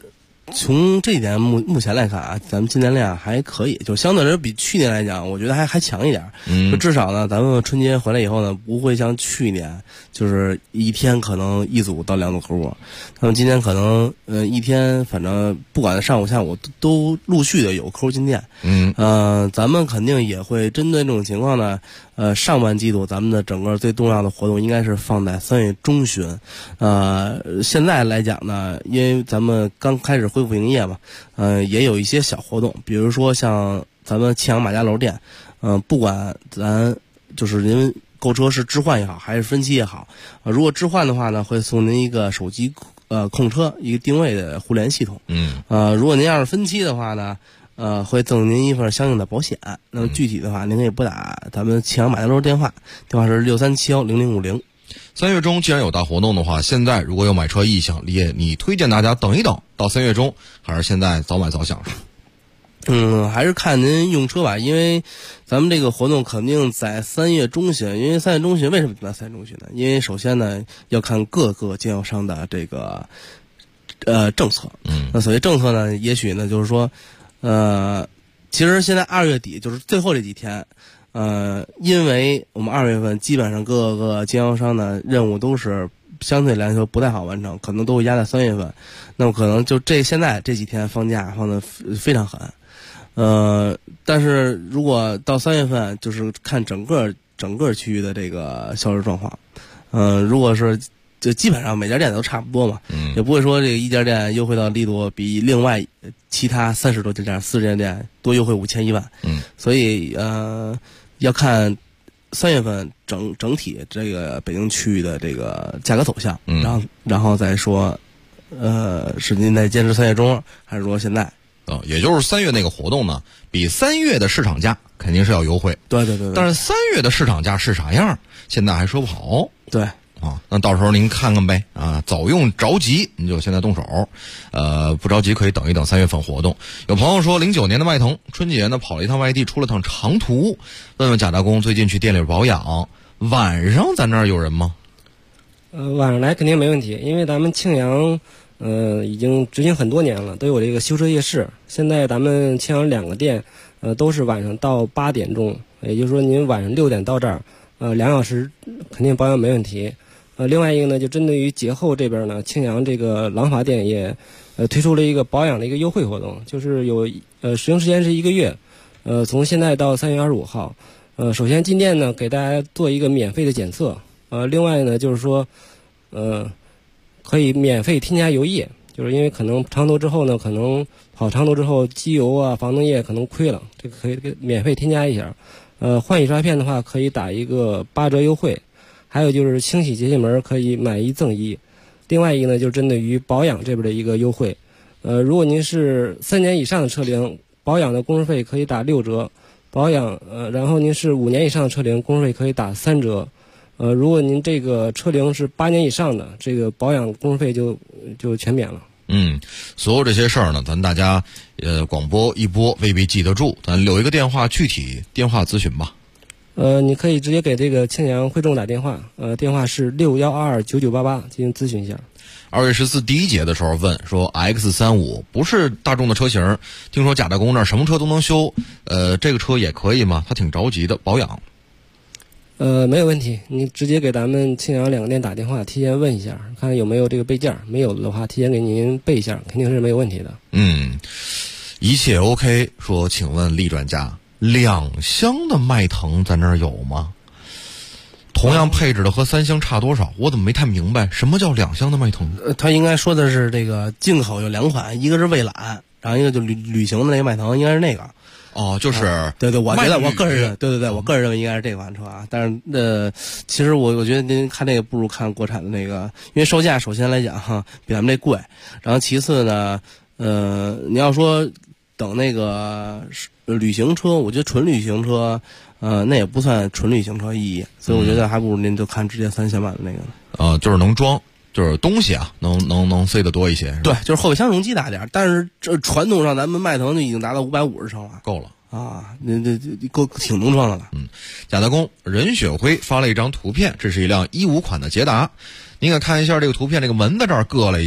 从这一点目前来看啊，咱们进店量还可以，就相对来说比去年来讲，我觉得还强一点。就至少呢，咱们春节回来以后呢，不会像去年就是一天可能1组到2组客户，那么今天可能一天反正不管上午下午都陆续的有客户进店。咱们肯定也会针对这种情况呢。上半季度咱们的整个最重要的活动应该是放在3月中旬。现在来讲呢，因为咱们刚开始恢复营业嘛，也有一些小活动，比如说像咱们庆阳马家楼店，不管咱就是您购车是置换也好，还是分期也好，如果置换的话呢，会送您一个手机控车一个定位的互联系统。如果您要是分期的话呢，会赠您一份相应的保险。那么具体的话，您可以拨打咱们庆阳马家楼电话是63710050。 3月中既然有大活动的话，现在如果有买车意向，你推荐大家等一等到3月中，还是现在早买早享受？ 还是看您用车吧，因为咱们这个活动肯定在3月中旬。因为3月中旬为什么在3月中旬呢？因为首先呢，要看各个经销商的这个政策。那所谓政策呢，也许呢就是说，其实现在2月底就是最后这几天。因为我们2月份基本上各个经销商的任务都是相对来说不太好完成，可能都会压在3月份。那么可能就现在这几天放假放的非常狠。但是如果到3月份，就是看整个区域的这个销售状况。如果是就基本上每家店都差不多嘛，也不会说这个一家店优惠到力度比另外其他30多家店、40家店多优惠5000、1万。所以要看3月份整体这个北京区域的这个价格走向，然后再说，是您在坚持3月中，还是说现在？ 也就是3月那个活动呢，比3月的市场价肯定是要优惠。 对。 但是3月的市场价是啥样，现在还说不好。 对。 那到时候您看看呗早用着急您就现在动手，不着急可以等一等3月份活动。有朋友说09年的迈腾春节呢跑了一趟外地，出了趟长途，问问贾大公最近去店里保养，晚上咱那儿有人吗？ 晚上来肯定没问题，因为咱们庆阳已经执行很多年了，都有这个修车夜市。现在咱们庆阳2个店都是晚上到8点钟，也就是说您晚上6点到这儿2小时肯定保养没问题。另外一个呢，就针对于节后这边呢，庆阳这个廊坊店也推出了一个保养的一个优惠活动，就是有使用时间是1个月，从现在到3月25号。首先进店呢给大家做一个免费的检测，另外呢就是说可以免费添加油液，就是因为可能长途之后呢，可能跑长途之后机油啊、防冻液可能亏了，这个可以免费添加一下。换洗刷片的话可以打一个8折优惠。还有就是清洗节气门可以买1赠1。另外一个呢，就是针对于保养这边的一个优惠。如果您是3年以上的车龄，保养的工时费可以打6折。然后您是5年以上的车龄，工时费可以打3折。如果您这个车龄是8年以上的，这个保养工时费就全免了。 所有这些事儿呢，咱大家广播一播未必记得住，咱留一个电话，具体电话咨询吧。 你可以直接给这个庆阳汇众打电话，电话是61229988进行咨询一下。 2月14第一节的时候问说 X35 不是大众的车型，听说贾大公那儿什么车都能修，这个车也可以吗？他挺着急的保养。 没有问题，你直接给咱们庆阳2个店打电话，提前问一下，看有没有这个备件，没有的话提前给您备一下，肯定是没有问题的。 一切 OK。说请问厉专家，2厢的迈腾在那儿有吗？同样配置的和3厢差多少？我怎么没太明白什么叫2厢的迈腾？ 他应该说的是这个进口有2款，一个是蔚揽，然后一个就旅行的那个迈腾，应该是那个。 就是、 对，我觉得我个人认为应该是这款车啊。但是其实我觉得您看这个不如看国产的那个，因为售价首先来讲比咱们这贵，然后其次呢，你要说等那个旅行车，我觉得纯旅行车，那也不算纯旅行车意义，所以我觉得还不如您就看直接3厢版的那个。 就是能装，就是东西啊，能塞得多一些。 对，就是后备箱容积大点，但是这传统上咱们迈腾就已经达到550升了， 够了啊，那够挺能装的了。 贾大公任雪辉发了一张图片，这是一辆15款的捷达，您可看一下这个图片，这个门在这儿硌了一下，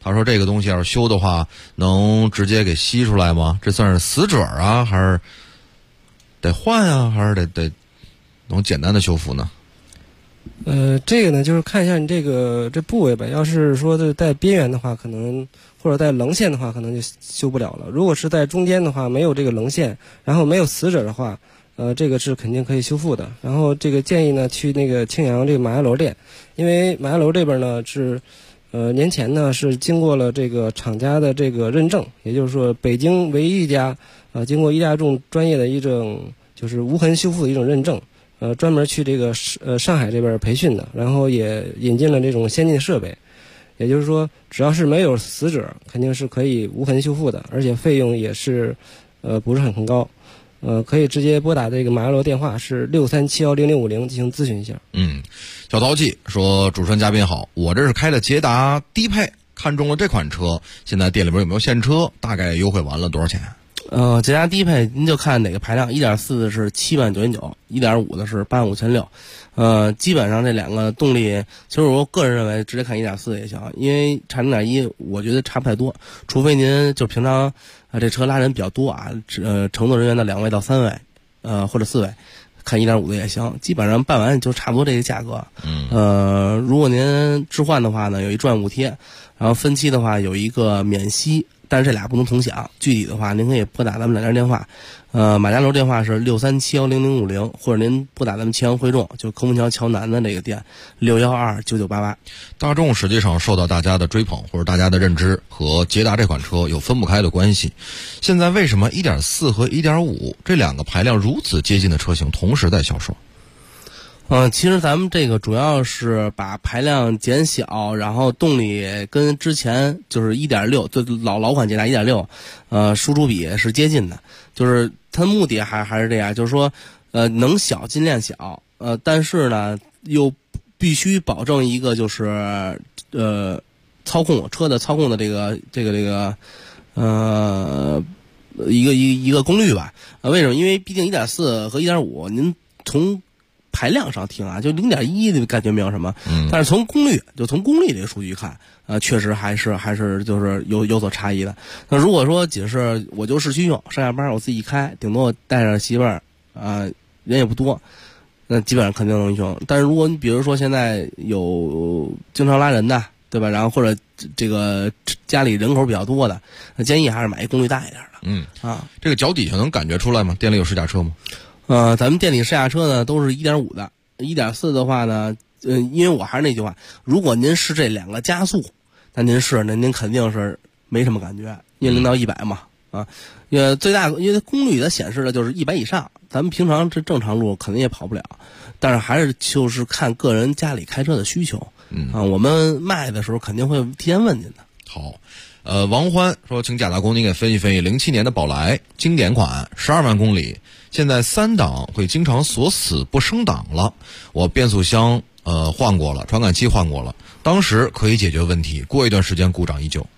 他说这个东西要是修的话，能直接给吸出来吗？这算是死褶啊，还是得换啊，还是得能简单的修复呢？ 这个呢，就是看一下你这部位吧。要是说的在边缘的话，可能或者在棱线的话，可能就修不了了。如果是在中间的话，没有这个棱线，然后没有死褶的话，这个是肯定可以修复的。然后这个建议呢，去那个庆阳这个马家楼店，因为马家楼这边呢是，年前呢是经过了这个厂家的这个认证，也就是说北京唯一一家经过一大众专业的一种就是无痕修复的一种认证。专门去这个上海这边培训的，然后也引进了这种先进设备，也就是说，只要是没有死褶，肯定是可以无痕修复的，而且费用也是不是很高，可以直接拨打这个马家楼电话是637100050进行咨询一下。 小淘气说：“主持人嘉宾好，我这是开的捷达低配，看中了这款车，现在店里边有没有现车？大概优惠完了多少钱？” 捷达低配您就看哪个排量，1.4的是79900，1.5的是85600。基本上这两个动力，其实我个人认为直接看1.4也行，因为差0.1我觉得差不太多，除非您就平常这车拉人比较多啊，乘坐人员的2位到3位，或者4位，看1.5的也行，基本上办完就差不多这个价格。如果您置换的话呢，有一转补贴，然后分期的话有一个免息。但是这俩不能同享，具体的话您可以拨打咱们两家电话，马家楼电话是637100050，或者您拨打咱们庆阳汇众，就科目桥桥南的那个店6129988。 大众实际上受到大家的追捧或者大家的认知，和捷达这款车有分不开的关系。现在为什么 1.4 和 1.5 这两个排量如此接近的车型同时在销售？ 其实咱们这个主要是把排量减小，然后动力跟之前就是 1.6 就老款捷达 1.6 输出比是接近的，就是它目的还是这样，就是说能小尽量小，但是呢又必须保证一个就是操控车的操控的这个一个功率吧。为什么？因为毕竟 1.4 和 1.5 您从排量上听啊，就 0.1 的感觉没有什么，但是从功率这个数据看，确实还是就是有所差异的。那如果说仅是我就市区用，上下班我自己开，顶多我带着媳妇儿人也不多，那基本上肯定能用。但是如果你比如说现在有经常拉人的，对吧？然后或者这个家里人口比较多的，那建议还是买一功率大一点的。 这个脚底下能感觉出来吗？店里有试驾车吗？ 咱们店里试驾车呢都是 1.5 的，1.4 的话呢，因为我还是那句话，如果您试这两个加速，那您肯定是没什么感觉，因为0到100嘛，最大因为功率它显示的就是100以上，咱们平常这正常路肯定也跑不了，但是还是就是看个人家里开车的需求，我们卖的时候肯定会提前问您的。 好。王欢说，请贾大公您给分析分析07年的宝来经典款12万公里，现在3档会经常锁死不升档了，我变速箱换过了，传感器换过了，当时可以解决问题，过一段时间故障依旧。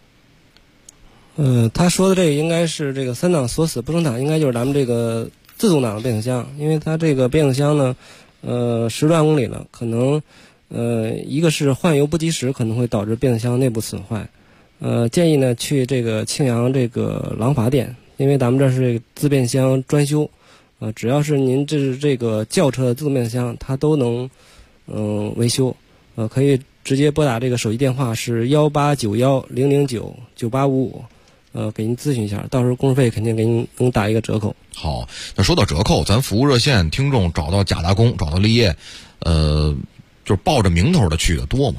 他说的这个应该是这个3档锁死不升档，应该就是咱们这个自动挡的变速箱，因为它这个变速箱呢10多万公里了，可能一个是换油不及时，可能会导致变速箱内部损坏。建议呢去这个庆阳这个廊坊店，因为咱们这是自变箱专修，只要是您这个轿车的自动变速箱，它都能维修，可以直接拨打这个手机电话是18910099855，给您咨询一下，到时候工时费肯定给您能打一个折扣。 好，那说到折扣，咱服务热线听众找到贾大公，找到立业，就是抱着名头的去的多吗？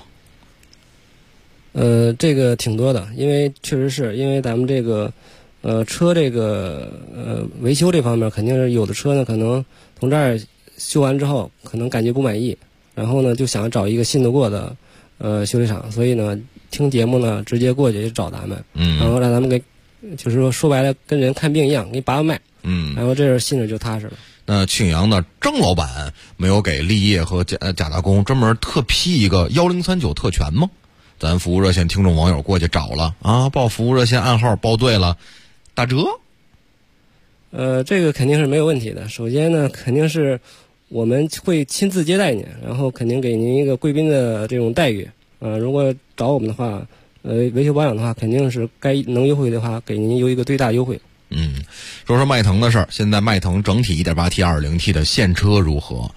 这个挺多的，因为确实是因为咱们这个车这个维修这方面，肯定是有的车呢可能从这儿修完之后可能感觉不满意，然后呢就想找一个信得过的修理厂，所以呢听节目呢直接过去就找咱们，然后让咱们给就是说白了跟人看病一样给你把脉，然后这是心里就踏实了。 那庆阳的张老板没有给立业和贾大公专门特批一个1039特权吗？咱服务热线听众网友过去找了报服务热线暗号报对了，打折。 这个肯定是没有问题的。首先呢，肯定是我们会亲自接待您，然后肯定给您一个贵宾的这种待遇。如果找我们的话， 维修保养的话，肯定是该能优惠的话，给您有一个最大优惠。 说说迈腾的事儿，现在迈腾整体 1.8T、2.0T 的现车如何？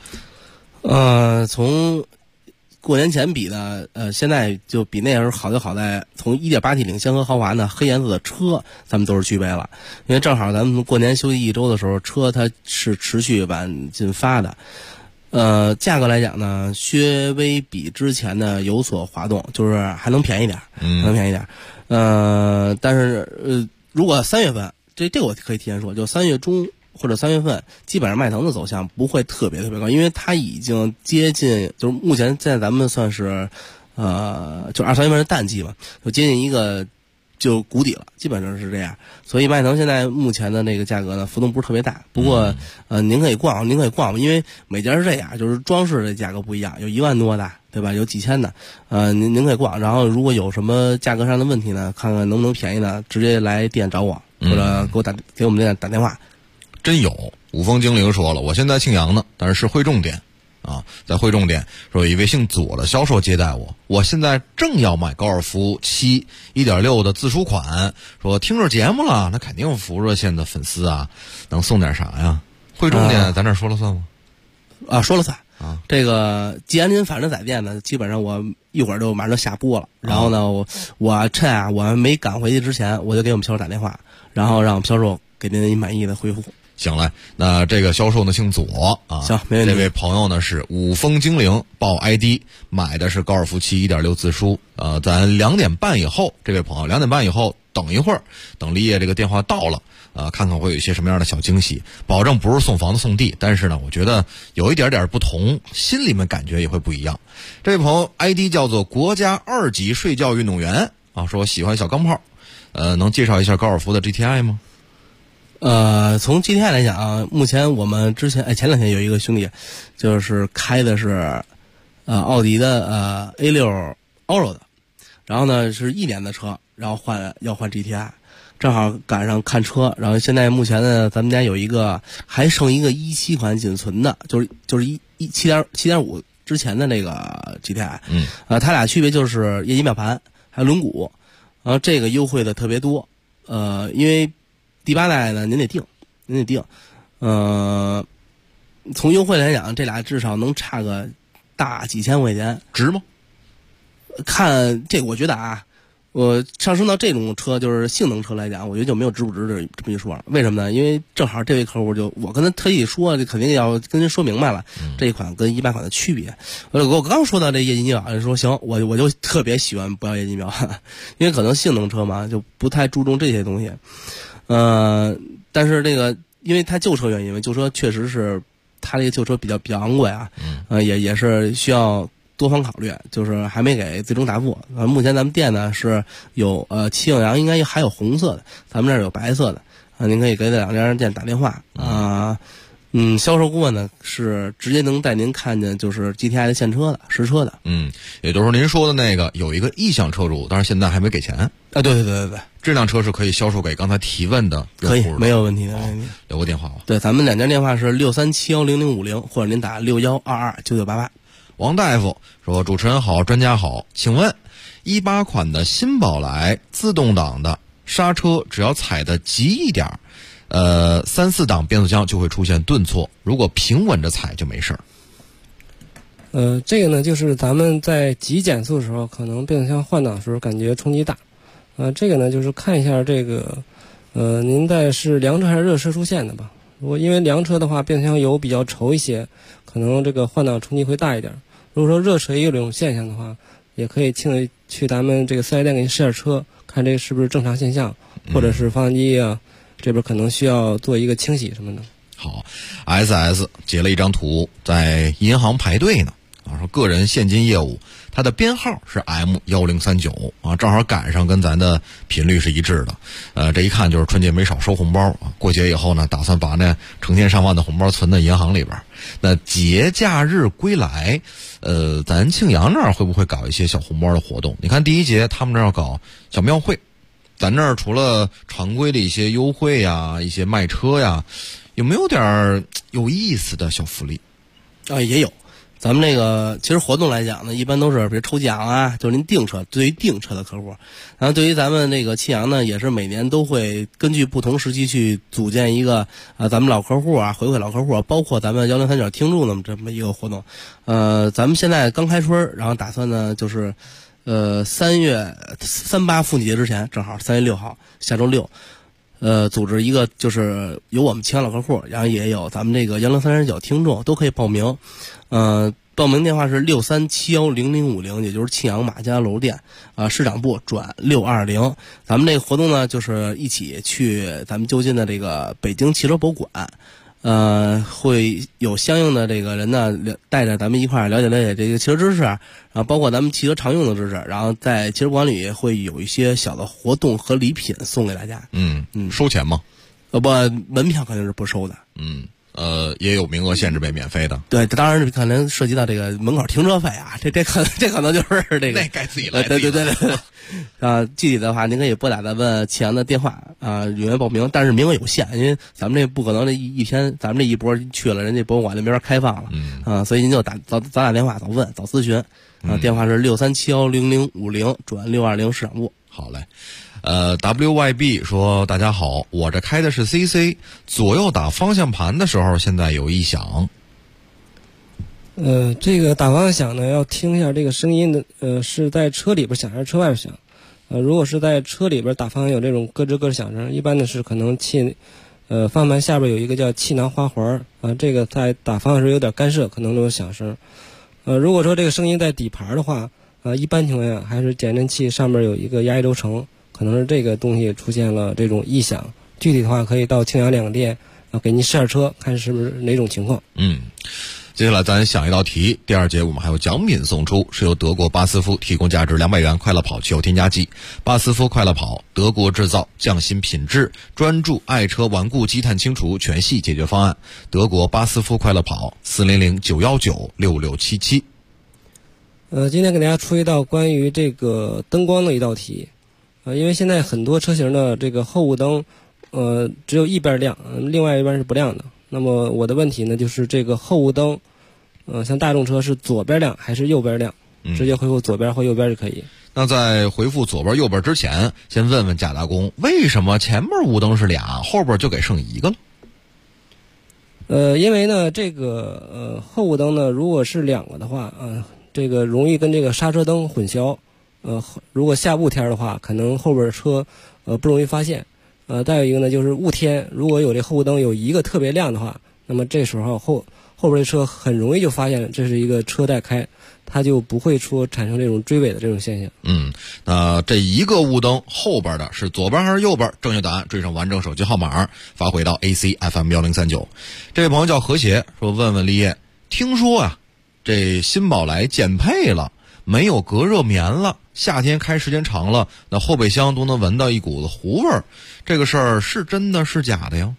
从过年前比呢，现在就比那时候好就好在，从 1.8T 领先和豪华呢，黑颜色的车咱们都是具备了，因为正好咱们过年休息1周的时候，车它是持续晚进发的。价格来讲呢，稍微比之前呢有所滑动，就是还能便宜点，能便宜点。但是如果3月份，这我可以提前说，就3月中或者3月份，基本上迈腾的走向不会特别高，因为它已经接近，就是目前在咱们算是，就2、3月份是淡季嘛，就接近一个就谷底了，基本上是这样。所以迈腾现在目前的那个价格呢，浮动不是特别大。不过您可以逛，因为每家是这样，就是装饰的价格不一样，有1万多的，对吧？有几千的，您可以逛。然后如果有什么价格上的问题呢，看看能不能便宜呢，直接来店找我，或者给我们店打电话。 真有，五峰精灵说了，我现在庆阳呢，但是汇重点啊，在汇重点说有一位姓左的销售接待我现在正要买高尔夫7 1.6的自输款，说听着节目了，那肯定服热线的粉丝啊，能送点啥呀？汇重点咱这说了算吗？ 说了算啊。这个既然您反正在店呢，基本上我一会儿就马上就下播了。然后呢，我趁我没赶回去之前，我就给我们销售打电话，然后让我们销售给您满意的回复。 行嘞，那这个销售呢姓左啊， 行，没问题。 这位朋友呢是五峰精灵报 ID， 买的是高尔夫7 1.6自输。咱2点半以后，这位朋友2点半以后等一会儿，等立业这个电话到了，看看会有一些什么样的小惊喜，保证不是送房子送地，但是呢，我觉得有一点点不同，心里面感觉也会不一样。这位朋友 ID 叫做国家2级睡觉运动员啊，说喜欢小钢炮，能介绍一下高尔夫的 GTI 吗？ 从 GTI 来讲，目前我们前2天有一个兄弟，就是开的是奥迪的A6 Allroad， 然后呢是1年的车，然后要换 GTI， 正好赶上看车，然后现在目前呢咱们家有一个还剩一个17款仅存的，就是7.5之前的那个 GTI， 它俩区别就是液晶表盘还有轮毂，然后这个优惠的特别多，因为第8代呢，您得定，从优惠来讲，这俩至少能差个大几千块钱， 值吗？ 看这个，我觉得我上升到这种车，就是性能车来讲，我觉得就没有值不值这么一说了。为什么呢？因为正好这位客户我跟他特意说，这肯定要跟人说明白了，这一款跟100款的区别。我刚说到这液晶仪表，说行，我就特别喜欢不要液晶仪表，因为可能性能车嘛，就不太注重这些东西。但是这个，因为它旧车原因嘛，旧车确实是它这个旧车比较昂贵啊，也是需要多方考虑，就是还没给最终答复。目前咱们店呢是有庆阳应该还有红色的，咱们这儿有白色的，您可以给这2家店打电话啊。销售顾问呢是直接能带您看见就是 GTI 的现车的实车的。 也就是说您说的那个有一个意向车主，但是现在还没给钱啊。对， 这辆车是可以销售给刚才提问的用户的， 可以，没有问题的。 留个电话吧。 对，咱们2家电话是63710050，或者您打61229988。 王大夫说：“主持人好，专家好，请问18款的新宝来自动挡的刹车，只要踩得急一点，3、4档变速箱就会出现顿挫，如果平稳着踩就没事儿。” 这个呢，就是咱们在急减速的时候，可能变速箱换挡的时候感觉冲击大。这个呢，就是看一下这个，您是凉车还是热车出现的吧？因为凉车的话，变速箱油比较稠一些，可能这个换挡冲击会大一点。如果说热车也有这种现象的话，也可以去咱们这个4S店给您试下车，看这个是不是正常现象，或者是发动机这边可能需要做一个清洗什么的。 好 ，SS 截了一张图，在银行排队呢。说个人现金业务，它的编号是 M1039啊，正好赶上跟咱的频率是一致的。这一看就是春节没少收红包啊，过节以后呢，打算把那成千上万的红包存在银行里边。那节假日归来，咱庆阳那儿会不会搞一些小红包的活动？你看第1节他们这儿要搞小庙会，咱这儿除了常规的一些优惠呀、一些卖车呀，有没有点有意思的小福利？ 也有。 咱们这个其实活动来讲呢，一般都是比如抽奖啊，就是您订车，对于订车的客户，然后对于咱们这个庆阳呢，也是每年都会根据不同时期去组建一个咱们老客户啊，回馈老客户，包括咱们103.9听众的这么一个活动。咱们现在刚开春，然后打算呢就是3月38妇女节之前，正好3月6号下周六。组织一个就是有我们庆阳老客户，然后也有咱们这个103.9听众都可以报名。报名电话是63710050，也就是庆阳马家楼店市长部转620。咱们这个活动呢，就是一起去咱们就近的这个北京汽车博物馆。会有相应的这个人呢，带着咱们一块儿了解这个汽车知识，然后包括咱们汽车常用的知识，然后在汽车馆里会有一些小的活动和礼品送给大家。 收钱吗？ 不，门票肯定是不收的。 也有名额限制，被免费的。 对，当然可能涉及到这个门口停车费啊，这可能就是这个。 那该自己来。 对。具体的话，您可以拨打咱们庆阳的电话踊跃报名，但是名额有限，因为咱们这不可能这一天，咱们这一波去了，人家博物馆就没法开放了。所以您就早打电话，早问早咨询。电话是63710050转620市场部。 好嘞。WYB 说大家好，我这开的是 CC， 左右打方向盘的时候现在有异响。 这个打方向响呢，要听一下这个声音的，是在车里边响还是车外边响？如果是在车里边打方向有这种咯吱咯吱响声，一般的是可能方向盘下边有一个叫气囊花环这个在打方向时有点干涉，可能有响声。如果说这个声音在底盘的话，一般情况下还是减震器上面有一个压抑轴承，可能是这个东西出现了这种异响。具体的话，可以到庆阳两个店给您试下车，看是不是哪种情况。 接下来咱想一道题，第二节我们还有奖品送出，是由德国巴斯夫提供价值200元快乐跑汽油添加剂。巴斯夫快乐跑，德国制造，匠心品质，专注爱车顽固积碳清除全系解决方案。德国巴斯夫快乐跑，400-919-6677。 今天给大家出一道关于这个灯光的一道题。因为现在很多车型的这个后雾灯，只有一边亮，另外一边是不亮的。那么我的问题呢，就是这个后雾灯，像大众车是左边亮还是右边亮？直接回复左边或右边就可以。 那在回复左边右边之前，先问问贾大工，为什么前面雾灯是俩，后边就给剩一个了？ 因为呢，这个后雾灯呢，如果是两个的话，这个容易跟这个刹车灯混淆。如果下雾天的话，可能后边车不容易发现。再有一个呢，就是雾天，如果有这后雾灯有一个特别亮的话，那么这时候后边的车很容易就发现这是一个车在开，它就不会说产生这种追尾的这种现象。 那这一个雾灯后边的是左边还是右边？正确答案追上完整手机号码，发回到 ACFM1039。这位朋友叫和谐，说问问立业，听说这新宝来减配了，没有隔热棉了，夏天开时间长了，那后备箱都能闻到一股子糊味儿，这个事儿是真的是假的呀？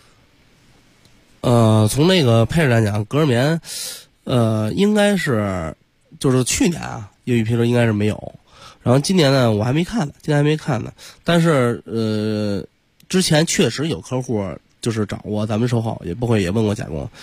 从那个配置来讲，隔热棉，应该是就是去年业余批车应该是没有，然后今年呢我还没看呢，但是之前确实有客户就是找过咱们售后，也问过贾工，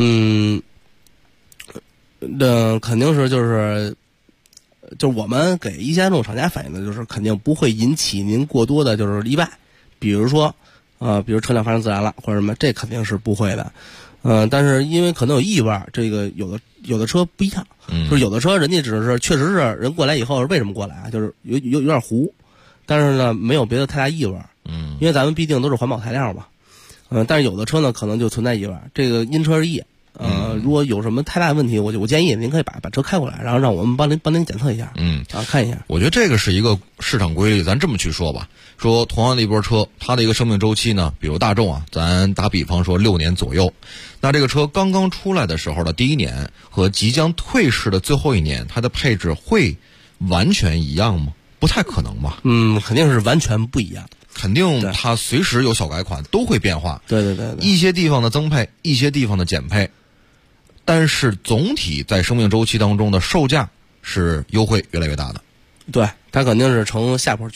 肯定是就是我们给一些这种厂家反映的，就是肯定不会引起您过多的就是意外，比如说比如车辆发生自燃了或者什么，这肯定是不会的。但是因为可能有意外，这个有的车不一样，就是有的车人家只是确实是人过来以后是为什么过来就是有点糊，但是呢没有别的太大意外。因为咱们毕竟都是环保材料嘛。但是有的车呢可能就存在意外，这个因车而异。如果有什么太大的问题，我建议您可以把车开过来，然后让我们帮您检测一下，看一下。 我觉得这个是一个市场规律，咱这么去说吧，说同样的一波车，它的一个生命周期呢，比如大众咱打比方说6年左右，那这个车刚刚出来的时候的第一年和即将退市的最后一年，它的配置会完全一样吗？不太可能吧？ 肯定是完全不一样。 肯定它随时有小改款，都会变化。 对， 一些地方的增配，一些地方的减配，但是总体在生命周期当中的售价是优惠越来越大的。 对，它肯定是呈下坡趋势。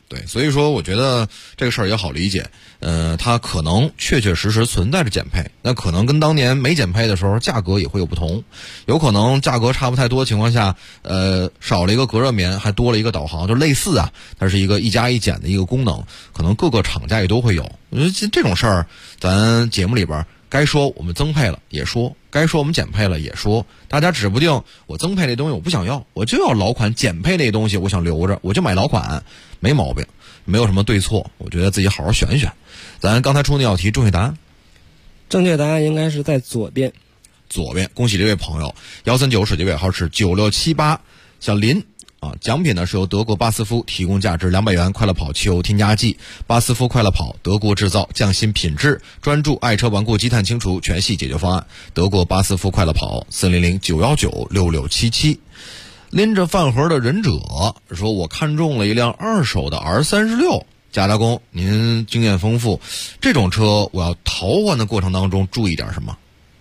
对，所以说我觉得这个事儿也好理解。它可能确确实实存在着减配，那可能跟当年没减配的时候价格也会有不同，有可能价格差不太多的情况下，少了一个隔热棉，还多了一个导航，就类似啊，它是一个一加一减的一个功能，可能各个厂家也都会有。我觉得这种事儿，咱节目里边该说我们增配了也说，该说我们减配了也说，大家指不定我增配那东西我不想要，我就要老款，减配那东西我想留着，我就买老款，没毛病，没有什么对错，我觉得自己好好选一选。咱刚才出那道题，正确答案？ 正确答案应该是在左边。 左边，恭喜这位朋友，139手机尾号是9678，小林啊，奖品呢是由德国巴斯夫提供价值200元快乐跑汽油添加剂。巴斯夫快乐跑，德国制造，匠心品质，专注爱车顽固积碳清除全系解决方案。德国巴斯夫快乐跑，400-919-6677。拎着饭盒的忍者说：“我看中了一辆2手的 R36。”贾大公，您经验丰富，这种车我要淘换的过程当中注意点什么？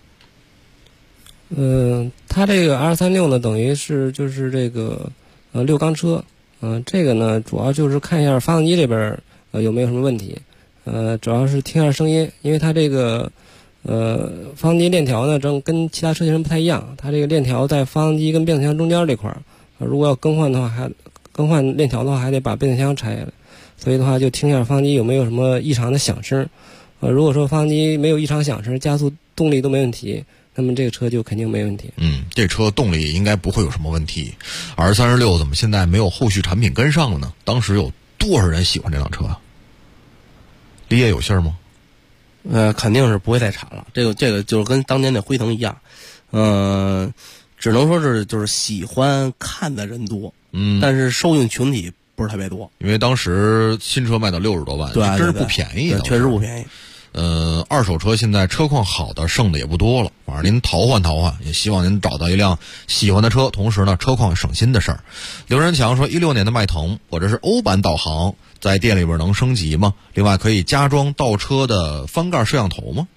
它这个 R36呢，等于是就是这个6缸车，这个呢主要就是看一下发动机这边有没有什么问题，主要是听一下声音，因为它这个发动机链条呢跟其他车型不太一样，它这个链条在发动机跟变速箱中间这块儿，如果要更换的话，更换链条的话还得把变速箱拆下来。所以的话，就听一下发动机有没有什么异常的响声。如果说发动机没有异常响声，加速动力都没问题，那么这个车就肯定没问题。 这车动力应该不会有什么问题。R36怎么现在没有后续产品跟上了呢？当时有多少人喜欢这辆车啊？李爷有信儿吗？ 肯定是不会再产了。这个就是跟当年那辉腾一样，只能说是就是喜欢看的人多，但是受用群体不是特别多， 因为当时新车卖到60多万， 对， 真是不便宜的， 确实不便宜。 二手车现在车况好的剩的也不多了，反正您淘换淘换，也希望您找到一辆喜欢的车，同时呢车况省心的事儿。刘仁强说，16年的迈腾或者是欧版导航在店里边能升级吗？另外可以加装倒车的翻盖摄像头吗？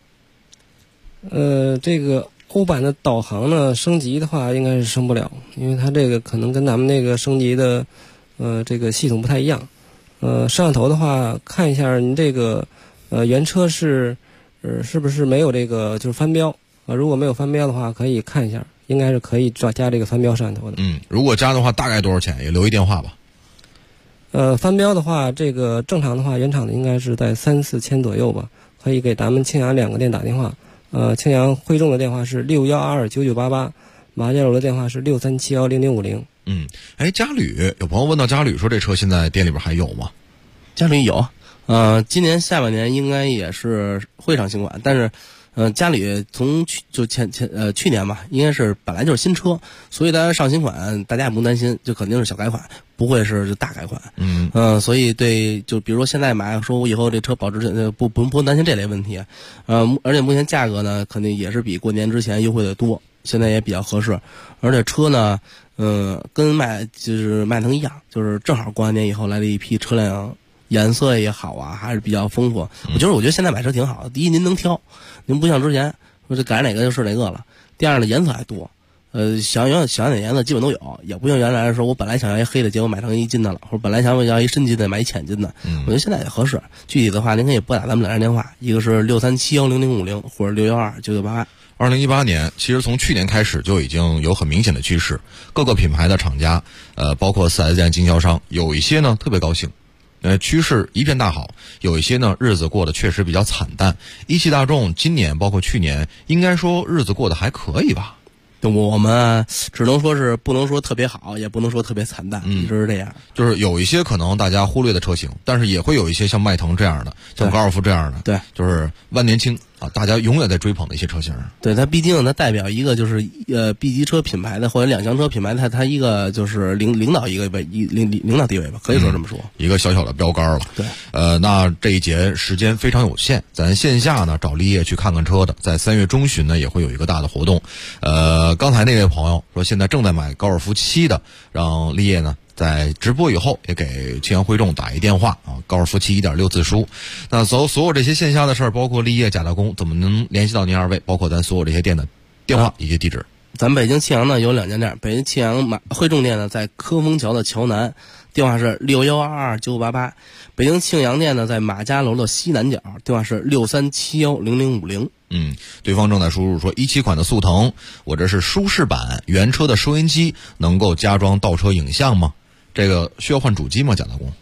这个欧版的导航呢升级的话应该是升不了，因为它这个可能跟咱们那个升级的这个系统不太一样。摄像头的话，看一下您这个原车是不是没有这个就是翻标如果没有翻标的话，可以看一下，应该是可以加这个翻标摄像头的。 如果加的话，大概多少钱？也留一电话吧。 翻标的话，这个正常的话，原厂的应该是在3-4千左右吧，可以给咱们庆阳2个店打电话。庆阳汇众的电话是6129988，马家楼的电话是63710050。 嘉旅有朋友问到嘉旅说，这车现在店里边还有吗？ 嘉旅有，今年下半年应该也是会上新款，但是嘉旅从去年吧，应该是本来就是新车，所以大家上新款大家也不用担心，就肯定是小改款，不会是大改款。所以就比如说现在买，说我以后这车保值不用担心这类问题。而且目前价格呢，肯定也是比过年之前优惠的多，现在也比较合适。而且车呢，跟就是迈腾一样，就是正好过完年以后来了一批车辆。颜色也好啊，还是比较丰富。我觉得现在买车挺好的。第一，您能挑，您不像之前说这改哪个就是哪个了。第二呢，颜色还多，想要哪颜色基本都有，也不像原来说我本来想要一黑的，结果买成一金的了，或者本来想要一深金的，买一浅金的。我觉得现在也合适。具体的话，您可以拨打咱们2人电话，一个是63710050或者6129988。 2018年，其实从去年开始就已经有很明显的趋势，各个品牌的厂家，包括 4S 店经销商，有一些呢特别高兴。趋势一片大好，有一些呢日子过得确实比较惨淡。一汽大众今年包括去年，应该说日子过得还可以吧？ 我们只能说是不能说特别好，也不能说特别惨淡，一直是这样。 就是有一些可能大家忽略的车型，但是也会有一些像迈腾这样的，像高尔夫这样的， 对， 就是万年青啊，大家永远在追捧的一些车型。 对，它毕竟它代表一个就是B 级车品牌的或者2厢车品牌的，它一个就是领导领导地位吧，可以说这么说， 一个小小的标杆了。 对， 那这一节时间非常有限，咱线下呢找立业去看看车的，在3月中旬呢也会有一个大的活动。刚才那位朋友说现在正在买高尔夫7的，让立业呢在直播以后也给庆阳汇众打一电话啊，高尔夫7 1.6自输。那所有这些线下的事儿，包括立业贾大公怎么能联系到您2位，包括咱所有这些店的电话以及地址。 咱北京庆阳呢有2家店，北京庆阳汇众店呢在科丰桥的桥南， 电话是61229588。北京庆阳店呢在马家楼的西南角，电话是63710050。 对方正在输入说17款的速腾，我这是舒适版原车的收音机，能够加装倒车影像吗？这个需要换主机吗？贾大工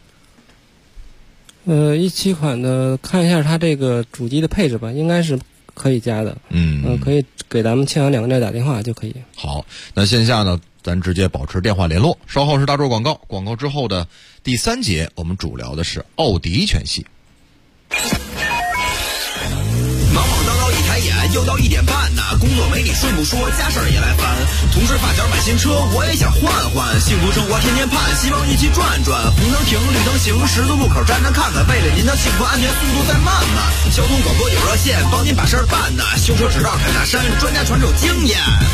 ？17款的看一下它这个主机的配置吧，应该是可以加的。可以给咱们庆阳两个店打电话就可以。 好，那线下呢，咱直接保持电话联络。稍后是大洲广告，广告之后的第3节，我们主聊的是奥迪全系。 忙忙叨叨一抬眼，又到1点半呢。工作没你顺不说，家事儿也来烦。同事发小买新车，我也想换换。幸福生活天天盼，希望一起转转。红灯停，绿灯行，十字路口站站看看。为了您的幸福安全，速度再慢慢。交通广播有热线，帮您把事儿办呢。修车执照开大山，专家传授经验。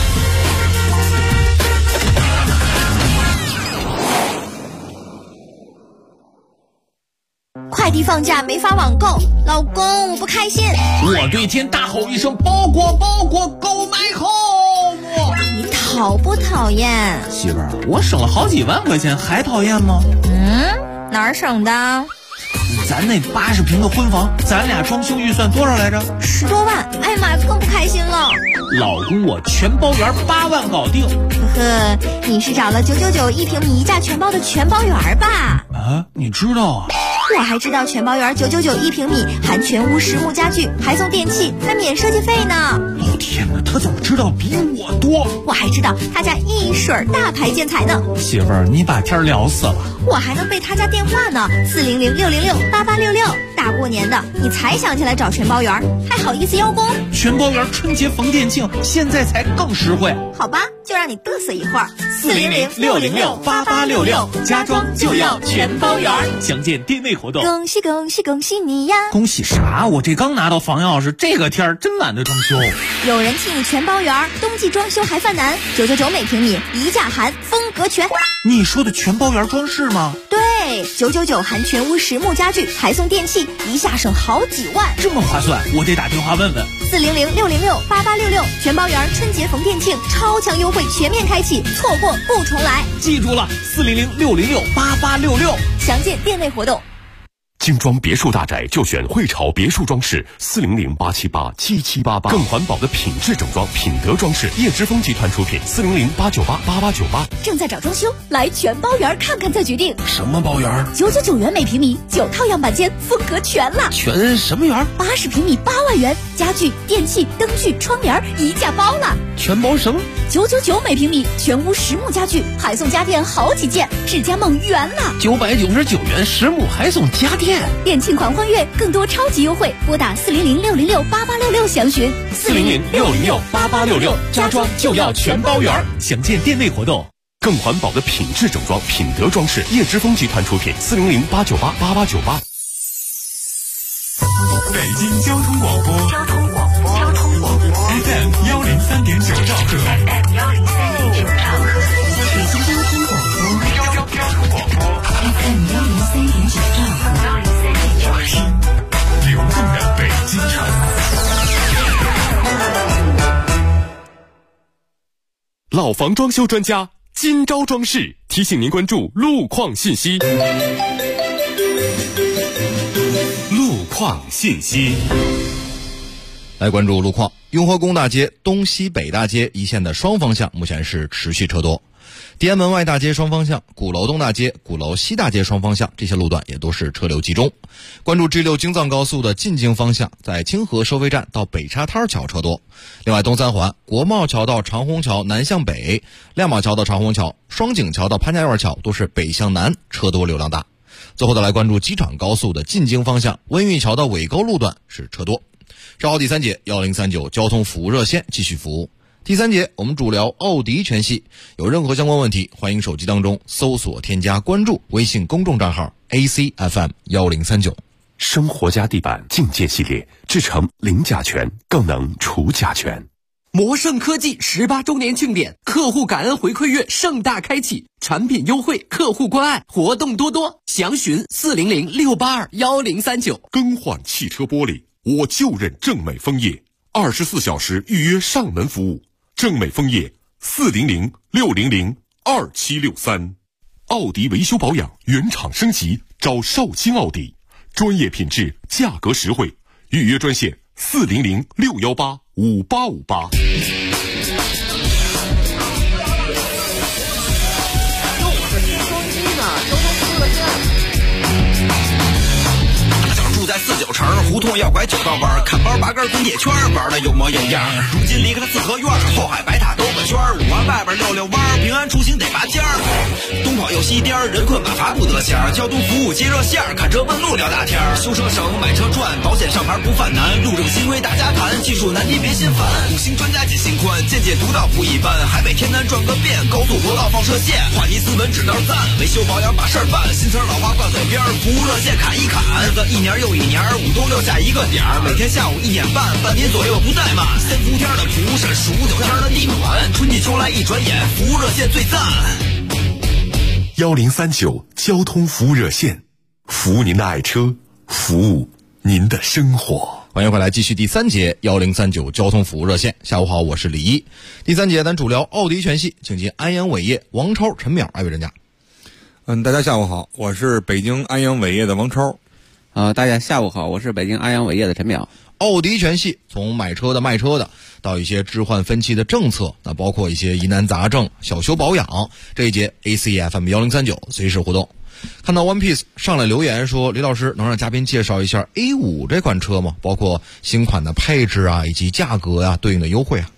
快递放假没法网购，老公我不开心。 我对天大吼一声，包裹购买 home。 你讨不讨厌？ 媳妇儿，我省了好几万块钱，还讨厌吗？ 哪儿省的？ 咱那80平的婚房，咱俩装修预算多少来着 ？10多万。哎呀妈，更不开心了。 老公，我全包圆8万搞定。 呵呵，你是找了9991平米1价全包的全包圆吧？ 啊，你知道啊？ 我还知道全包圆9991平米，含全屋实木家具，还送电器，还免设计费呢。 老天哪，他怎么知道比我多？ 我还知道他家一水大牌建材呢。 媳妇儿，你把天聊死了。 我还能背他家电话呢，400-606-8866。大过年的，你才想起来找全包圆，还好意思邀功？ 全包圆春节逢店庆，现在才更实惠。 好吧，就让你嘚瑟一会儿。 400-606-8866，家装就要全包圆。详见店内活动。 恭喜恭喜恭喜你呀！ 恭喜啥？我这刚拿到房钥匙，这个天儿真懒得装修。 有人替你全包圆，冬季装修还犯难，999每平米，1价含，风格全。 你说的全包圆装饰吗？ 对，999含全屋实木家具，还送电器，一下省好几万， 这么划算，我得打电话问问。 400-606-8866，全包圆春节逢店庆，超强优惠全面开启，错过不重来。 记住了，400-606-8866， 详见店内活动。 精装别墅大宅就选汇潮别墅装饰，400-878-7788，更环保的品质整装，品德装饰，叶之峰集团出品，400-898-8898。 正在找装修，来全包圆看看再决定。 什么包圆 ？999元每平米，9套样板间，风格全了。 全什么圆 ？80平米8万元，家具、电器、灯具、窗帘一价包了。 全包什么 ？999每平米，全屋实木家具，还送家电好几件，智家梦圆了。 999元实木还送家电。 店庆狂欢月，更多超级优惠，拨打400-606-8866详询。 400-606-8866，家装就要全包圆。详见店内活动。 更环保的品质整装，品德装饰，叶之峰集团出品，400-898-8898。 北京交通广播FM 103.9兆赫， 北京交通广播FM 103.9兆赫， 流动的北京城。 老房装修专家金招装饰提醒您关注路况信息。路况信息， 来关注路况。雍和宫大街、东西北大街一线的双方向目前是持续车多。地安门外大街双方向、鼓楼东大街、鼓楼西大街双方向这些路段也都是车流集中。关注 G6 京藏高速的进京方向，在清河收费站到北沙滩桥车多。另外，东三环国贸桥到长虹桥南向北、亮马桥到长虹桥、双井桥到潘家园桥都是北向南，车多流量大。最后再来关注机场高速的进京方向，温榆桥到尾沟路段是车多。稍后第3节1039交通服务热线继续服务。第3节我们主聊奥迪全系，有任何相关问题，欢迎手机当中搜索添加关注微信公众账号 ACFM1039。 生活家地板境界系列，制成零甲醛，更能除甲醛。 魔盛科技18周年庆典，客户感恩回馈月盛大开启，产品优惠，客户关爱，活动多多，详询400-682-1039。 更换汽车玻璃，我就认正美枫叶，24小时预约上门服务。正美枫叶400-600-2763， 奥迪维修保养原厂升级，找绍兴奥迪，专业品质，价格实惠，预约专线400-618-5858。 住在49城胡同要拐9道弯，看包拔根滚铁圈，玩的有模有样。如今离开了四合院，后海白塔兜个圈，5环外边溜弯，平安出行得拔尖儿。东跑右西颠，人困马乏不得闲，交通服务接热线，看车问路聊大天。修车省，买车赚，保险上牌不犯难，路政新规大家谈，技术难题别心烦。5星专家解心宽，见解独到不一般，海北天南转个遍，高速国道放射线，话题斯文指道赞，维修保养把事儿办，新词老话挂嘴边，服务热线砍一砍，日子一年又一年，5都6下一个点儿，每天下午1点半，半年左右不怠慢。3伏天的蒲扇，数9天的地暖，春季秋来一转眼，服务热线最赞。 1039交通服务热线，服务您的爱车，服务您的生活。 欢迎回来，继续第3节1039交通服务热线。下午好，我是李一。第3节咱主聊奥迪全系，请进安阳伟业王超、陈淼2位专家。 大家下午好，我是北京安阳伟业的王超。 大家下午好，我是北京安阳伟业的陈淼。 奥迪全系从买车的卖车的到一些置换分期的政策，那包括一些疑难杂症、小修保养，这一节 ACFM 1039随时互动。看到 One Piece 上来留言说，李老师能让嘉宾介绍一下 A5 这款车吗？包括新款的配置啊，以及价格啊，对应的优惠啊。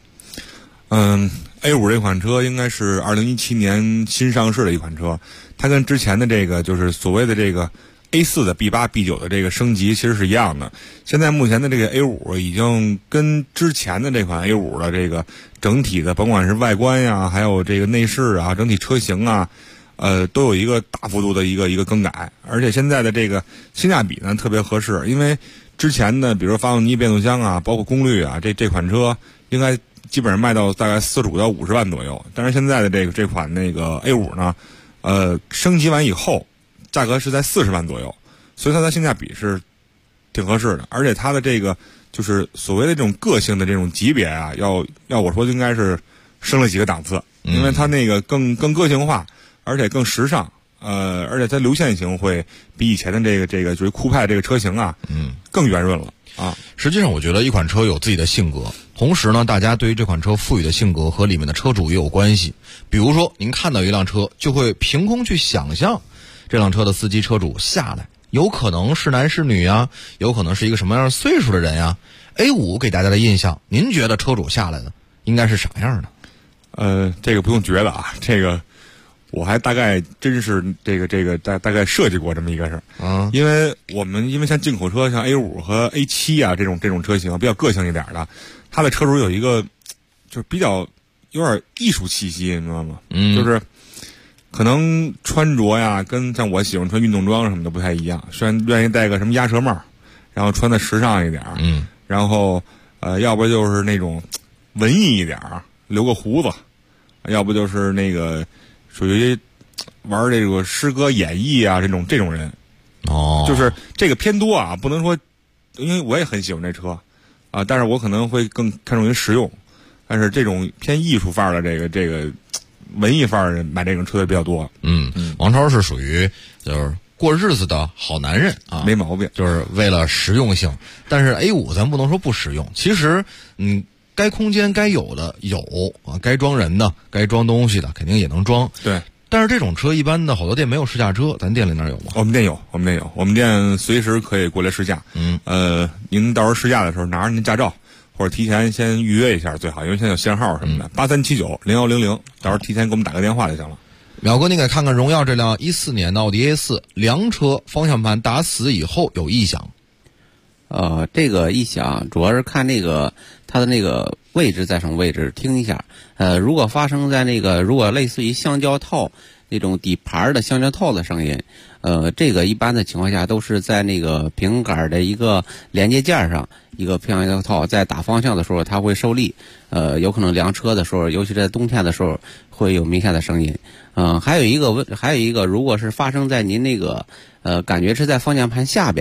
A5 这款车应该是2017年新上市的一款车，它跟之前的这个就是所谓的这个A4 的 B8、B9 的这个升级其实是一样的。现在目前的这个 A5 已经跟之前的这款 A5 的这个整体的，甭管是外观呀，还有这个内饰啊，整体车型啊，都有一个大幅度的一个更改。而且现在的这个性价比呢特别合适，因为之前的比如说发动机、变速箱啊，包括功率啊，这款车应该基本上卖到大概45到50万左右。但是现在的这款那个 A5 呢，升级完以后价格是在40万左右，所以它的性价比是挺合适的。而且它的这个就是所谓的这种个性的这种级别啊，要我说应该是升了几个档次，因为它那个更个性化，而且更时尚，而且它流线型会比以前的这个就是酷派这个车型啊，更圆润了啊。 实际上我觉得一款车有自己的性格，同时呢大家对于这款车赋予的性格和里面的车主也有关系。比如说您看到一辆车就会凭空去想象这辆车的司机车主下来有可能是男是女啊，有可能是一个什么样岁数的人呀。A5 给大家的印象，您觉得车主下来的应该是啥样的？ 这个不用觉得啊，这个我还大概真是这个大概设计过这么一个事儿啊。因为像进口车，像 A5 和 A7 啊这种车型比较个性一点的，它的车主有一个就是比较有点艺术气息，你知道吗？就是可能穿着呀，跟像我喜欢穿运动装什么的不太一样，虽然愿意戴个什么鸭舌帽，然后穿的时尚一点，然后要不就是那种文艺一点，留个胡子，要不就是那个属于玩这个诗歌演绎啊这种人，就是这个偏多啊，不能说，因为我也很喜欢这车啊，但是我可能会更看重于实用，但是这种偏艺术范儿的这个文艺范儿人买这种车的比较多。 王超是属于就是过日子的好男人啊， 没毛病， 就是为了实用性。但是 A5 咱不能说不实用，其实该空间该有的有啊，该装人的该装东西的肯定也能装。 对， 但是这种车一般的好多店没有试驾车，咱店里那有吗？ 我们店有，我们店随时可以过来试驾。您到时候试驾的时候拿着您驾照，或者提前先预约一下最好，因为现在有限号什么的，8379-0100，到时候提前给我们打个电话就行了。 淼哥，你给看看荣耀这辆14年的奥迪 A4 凉车，方向盘打死以后有异响。 这个异响主要是看那个它的那个位置在什么位置，听一下。如果发生在如果类似于橡胶套那种底盘的橡胶套的声音，这个一般的情况下都是在那个平杆的一个连接件上，一个橡胶套在打方向的时候它会受力，有可能凉车的时候，尤其在冬天的时候会有明显的声音。还有一个，如果是发生在您感觉是在方向盘下边，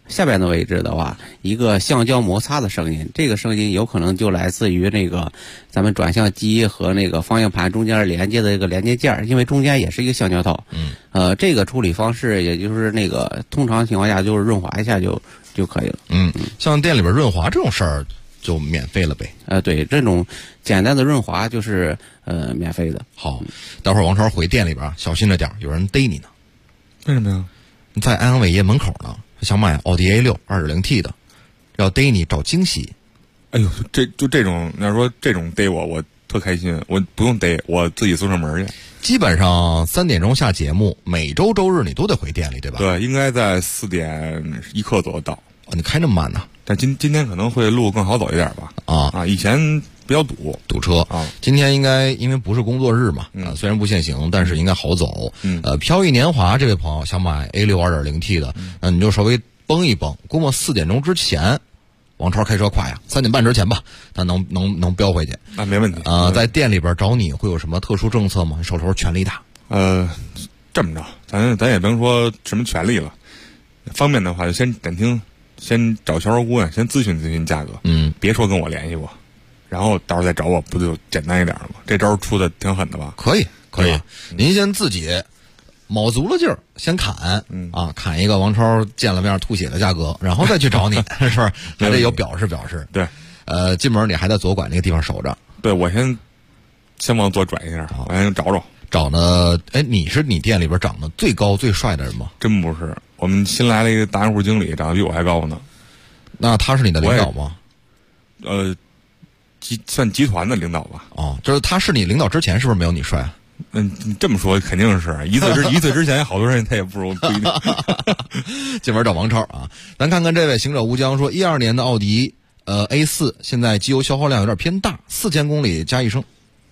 下边的位置的话，一个橡胶摩擦的声音，这个声音有可能就来自于那个咱们转向机和那个方向盘中间连接的一个连接件，因为中间也是一个橡胶套。这个处理方式也就是那个通常情况下就是润滑一下就可以了。 像店里边润滑这种事儿就免费了呗。 对，这种简单的润滑就是免费的。 好，待会儿王超回店里边小心着点，有人逮你呢。 为什么呀？ 在安阳伟业门口呢，想买奥迪 A6 2.0T 的，要逮你找惊喜。 哎呦，这种，要说这种逮我特开心，我不用逮，我自己送上门去。 基本上3点钟下节目，每周周日你都得回店里，对吧？ 对，应该在4点1刻左右到。 你开那么慢呢？ 但今天可能会路更好走一点吧。以前比较堵车啊。今天应该因为不是工作日嘛，虽然不限行，但是应该好走。飘逸年华这位朋友想买 A6 2.0T 的，那你就稍微绷一绷，估摸4点钟之前，王超开车快呀，3点半之前吧，他能飙回去。 那没问题。 在店里边找你会有什么特殊政策吗？手头权力大。 这么着，咱也甭说什么权利了，方便的话就先暂停。先找销售顾问，先咨询价格，别说跟我联系过，然后到时候再找我，不就简单一点了吗？这招出的挺狠的吧？ 可以，您先自己卯足了劲儿，先砍，砍一个王超见了面吐血的价格，然后再去找你，是吧？还得有表示。 对， 进门你还在左拐那个地方守着。 对，我先往左转一下，我先找呢。你是你店里边长得最高最帅的人吗？ 真不是。我们新来了一个大客户经理，长得比我还高呢。 那他是你的领导吗？ 算集团的领导吧。 就是他是你领导之前，是不是没有你帅？ 这么说肯定是一岁之前，好多人他也不一定。 进门找王超啊，咱看看这位行者无疆说，12年的奥迪A4 现在机油消耗量有点偏大，4000公里加1升。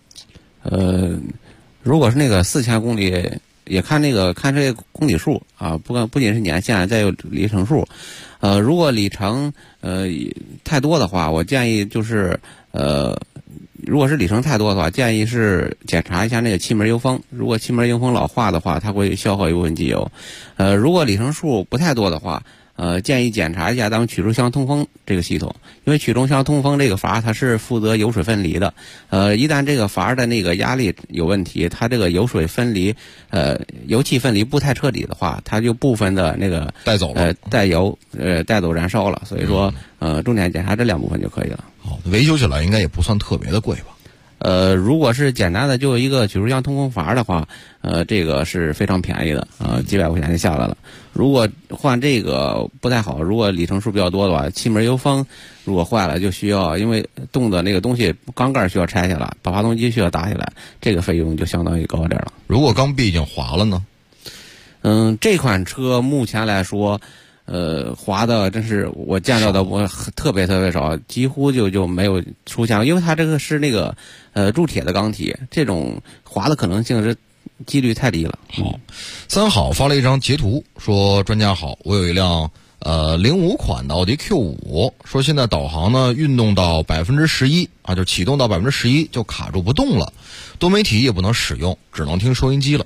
如果是那个4000公里。也看这个公里数啊，不仅是年限，再有里程数。如果里程太多的话，我建议就是如果是里程太多的话，建议是检查一下那个气门油封。如果气门油封老化的话，它会消耗一部分机油。如果里程数不太多的话，建议检查一下咱们曲轴箱通风这个系统，因为曲轴箱通风这个阀它是负责油水分离的，一旦这个阀的那个压力有问题，它这个油水分离，油气分离不太彻底的话，它就部分的那个带走了， 带走燃烧了，所以说重点检查这2部分就可以了。 好，维修起来应该也不算特别的贵吧？ 如果是简单的就一个曲轴箱通风阀的话，这个是非常便宜的，几百块钱就下来了。如果换这个不太好，如果里程数比较多的话，气门油封如果坏了就需要，因为动的那个东西缸盖需要拆下来，把发动机需要打下来，这个费用就相当于高点了。 如果缸壁已经滑了呢？ 这款车目前来说。滑的真是我见到的我特别少，几乎就没有出现，因为它这个是那个铸铁的钢体，这种滑的可能性是几率太低了。 好，3好发了一张截图说，专家好，我有一辆05款的奥迪 Q5，说现在导航呢运动到11%啊，就启动到11%就卡住不动了，多媒体也不能使用，只能听收音机了。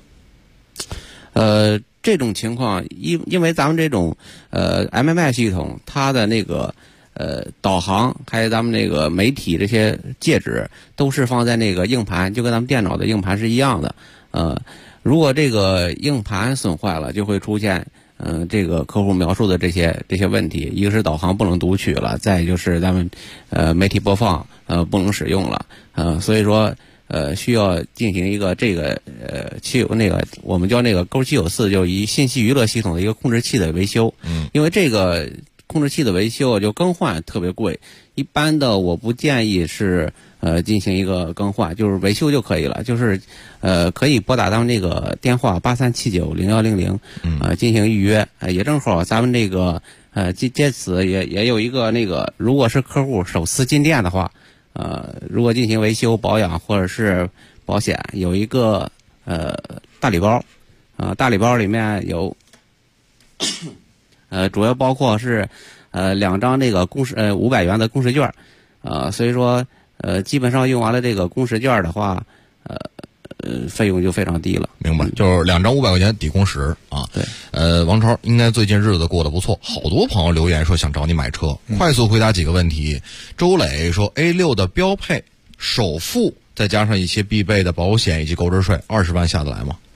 这种情况，因为咱们这种MMI 系统，它的那个导航还有咱们那个媒体这些介质都是放在那个硬盘，就跟咱们电脑的硬盘是一样的。如果这个硬盘损坏了，就会出现这个客户描述的这些问题。一个是导航不能读取了，再就是咱们媒体播放不能使用了。所以说。需要进行一个这个我们叫那个Go794，就以信息娱乐系统的一个控制器的维修。因为这个控制器的维修就更换特别贵，一般的我不建议是进行一个更换，就是维修就可以了，就是可以拨打咱们那个电话83790100进行预约。也正好咱们这个借此也有一个那个，如果是客户首次进店的话。如果进行维修保养或者是保险，有一个大礼包，大礼包里面有主要包括是2张那个500元的公示券，所以说基本上用完了这个公示券的话， 费用就非常低了。 明白，就是2张500块钱抵工时啊。 对， 王超应该最近日子过得不错，好多朋友留言说想找你买车，快速回答几个问题。周磊说 A6 的标配首付再加上一些必备的保险以及购置税，20万下得来吗？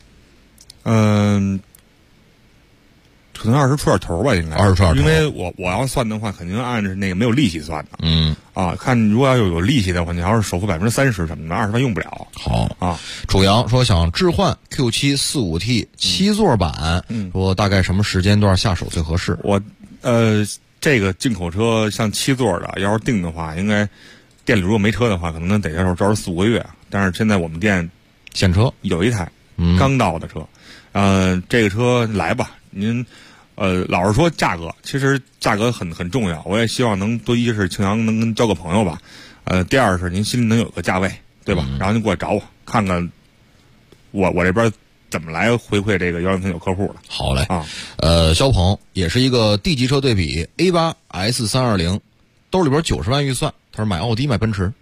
可能20出点头吧，应该 20出点头。 因为我要算的话，肯定按着那个没有利息算的。看如果要有利息的话，你要是首付30%什么的，20万用不了。 好啊， 楚阳说想置换 Q7 45T 7座版，说大概什么时间段下手最合适？ 这个进口车像7座的，要是定的话，应该店里如果没车的话，可能得要照4-5个月。但是现在我们店现车有一台刚到的车，这个车来吧，您。老实说，其实价格很重要。我也希望能多，一是庆阳能交个朋友吧，第二是您心里能有个价位，对吧？然后您过来找我，看看我这边怎么来回馈这个103有客户了。 好嘞啊， 肖鹏也是一个 D 级车对比 A8 S320，兜里边90万预算，他说买奥迪买奔驰。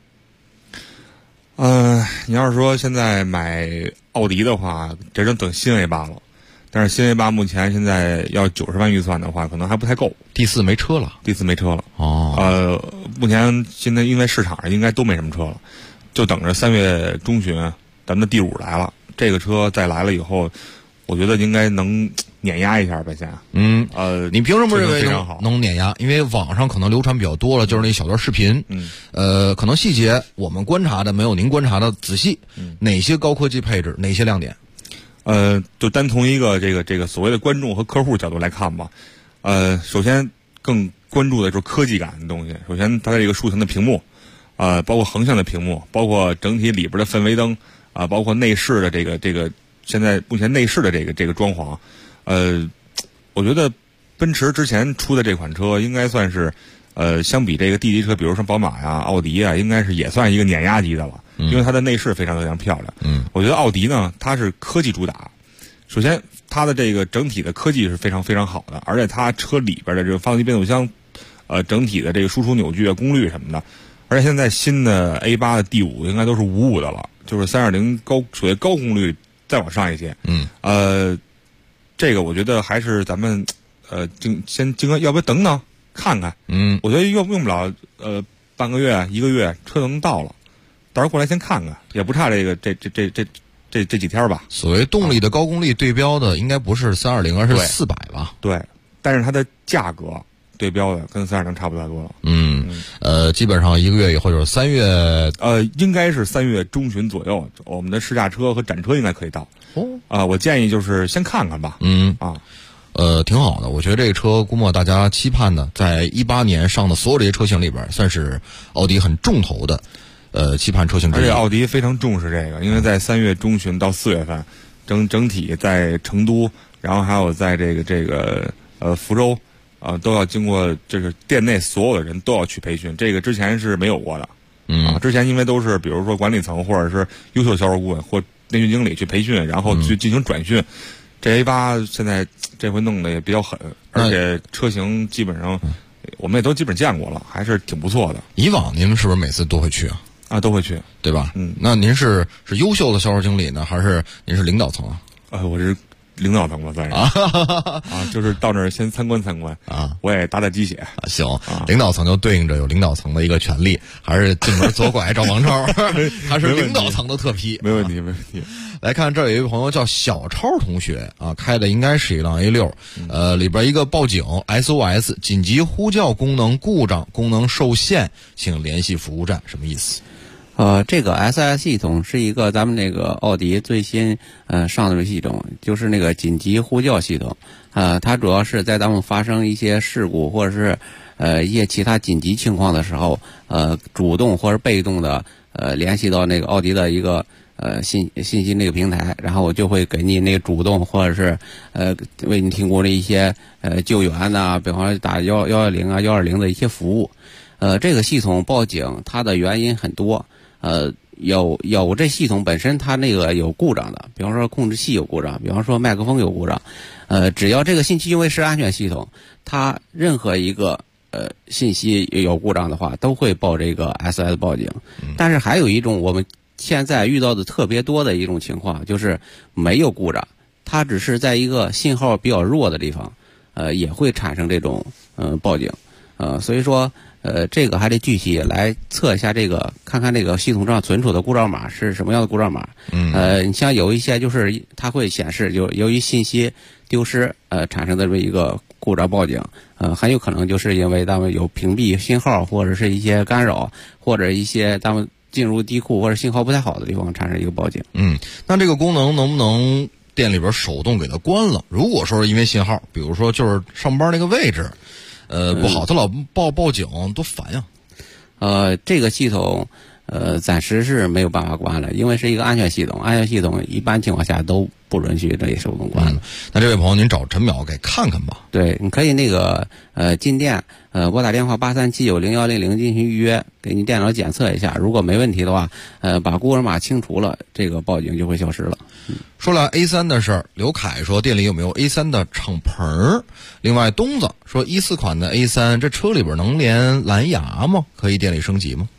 你要是说现在买奥迪的话，这正等新 A8 了。但是新 A8 目前现在要90万预算的话，可能还不太够。 第四没车了。 哦。目前现在因为市场上应该都没什么车了，就等着3月中旬咱们的 D5 来了。这个车再来了以后，我觉得应该能碾压一下吧，先。 你凭什么认为能碾压？因为网上可能流传比较多了，就是那小段视频。可能细节我们观察的没有您观察的仔细。哪些高科技配置，哪些亮点？ 就单从一个这个所谓的观众和客户角度来看吧，首先更关注的就是科技感的东西。首先，它的这个竖屏的屏幕，包括横向的屏幕，包括整体里边的氛围灯，包括内饰的这个现在目前内饰的这个装潢，我觉得奔驰之前出的这款车应该算是，相比这个 D 级车，比如说宝马呀、奥迪啊，应该是也算一个碾压级的了。因为它的内饰非常漂亮。我觉得奥迪呢，它是科技主打。首先，它的这个整体的科技是非常好的，而且它车里边的这个发动机、变速箱，整体的这个输出扭矩啊、功率什么的，而且现在新的 A8 的 D5 应该都是55的了，就是3.0属于高功率再往上一些。这个我觉得还是咱们要不要等等看看？我觉得用不了半个月、1个月，车能到了。到时候过来先看看，也不差这几天吧。 所谓动力的高功率对标的，应该不是320，而是400吧？ 对，但是它的价格对标的跟320差不太多了。 基本上1个月以后就是3月， 应该是3月中旬左右，我们的试驾车和展车应该可以到。我建议就是先看看吧。 挺好的。我觉得这个车估摸大家期盼的，在18年上的所有这些车型里边，算是奥迪很重头的。期盼车型之一。 而且奥迪非常重视这个，因为在3月中旬到4月份，整体在成都，然后还有在这个福州，都要经过这个店内所有的人都要去培训，这个之前是没有过的。之前因为都是比如说管理层或者是优秀销售顾问或内训经理去培训，然后去进行转训。这 A8 现在这回弄得也比较狠，而且车型基本上我们也都基本见过了，还是挺不错的。 以往您是不是每次都会去啊？ 都会去， 对吧？那您是优秀的销售经理呢，还是您是领导层啊？ 我是领导层吧，算是就是到那儿先参观我也打鸡血。 行，领导层就对应着有领导层的一个权利，还是进门左拐找王超，他是领导层的特批， 没问题。 来看这儿有一位朋友叫小超同学开的应该是一辆 A6，里边一个报警 SOS 紧急呼叫功能故障，功能受限，请联系服务站，什么意思？ 这个 SOS 系统是一个咱们那个奥迪最新上的系统，就是那个紧急呼叫系统。它主要是在咱们发生一些事故或者是一些其他紧急情况的时候，主动或者被动的联系到那个奥迪的一个信息那个平台，然后我就会给你那个主动或者是为你提供了一些救援呐，比方说打110啊120的一些服务。这个系统报警它的原因很多。有这系统本身它那个有故障的，比方说控制器有故障，比方说麦克风有故障，只要这个信息因为是安全系统，它任何一个信息有故障的话，都会报这个 SOS 报警。但是还有一种我们现在遇到的特别多的一种情况，就是没有故障，它只是在一个信号比较弱的地方，也会产生这种报警，所以说这个还得具体来测一下这个，看看这个系统上存储的故障码是什么样的故障码。你像有一些就是它会显示由于信息丢失产生的这么一个故障报警，很有可能就是因为他们有屏蔽信号，或者是一些干扰，或者一些他们进入地库或者信号不太好的地方产生一个报警。 那这个功能能不能店里边手动给它关了？如果说是因为信号，比如说就是上班那个位置不好，它老报警多烦呀。 这个系统暂时是没有办法关了，因为是一个安全系统，安全系统一般情况下都不允许这一手动关。 那这位朋友，您找陈淼给看看吧。 对，你可以那个进店拨打电话83790100进行预约，给你电脑检测一下，如果没问题的话，把故障码清除了，这个报警就会消失了。 说了 A3 的事儿，刘凯说店里有没有 A3 的敞篷？另外东子说14款的 A3 这车里边能连蓝牙吗？可以店里升级吗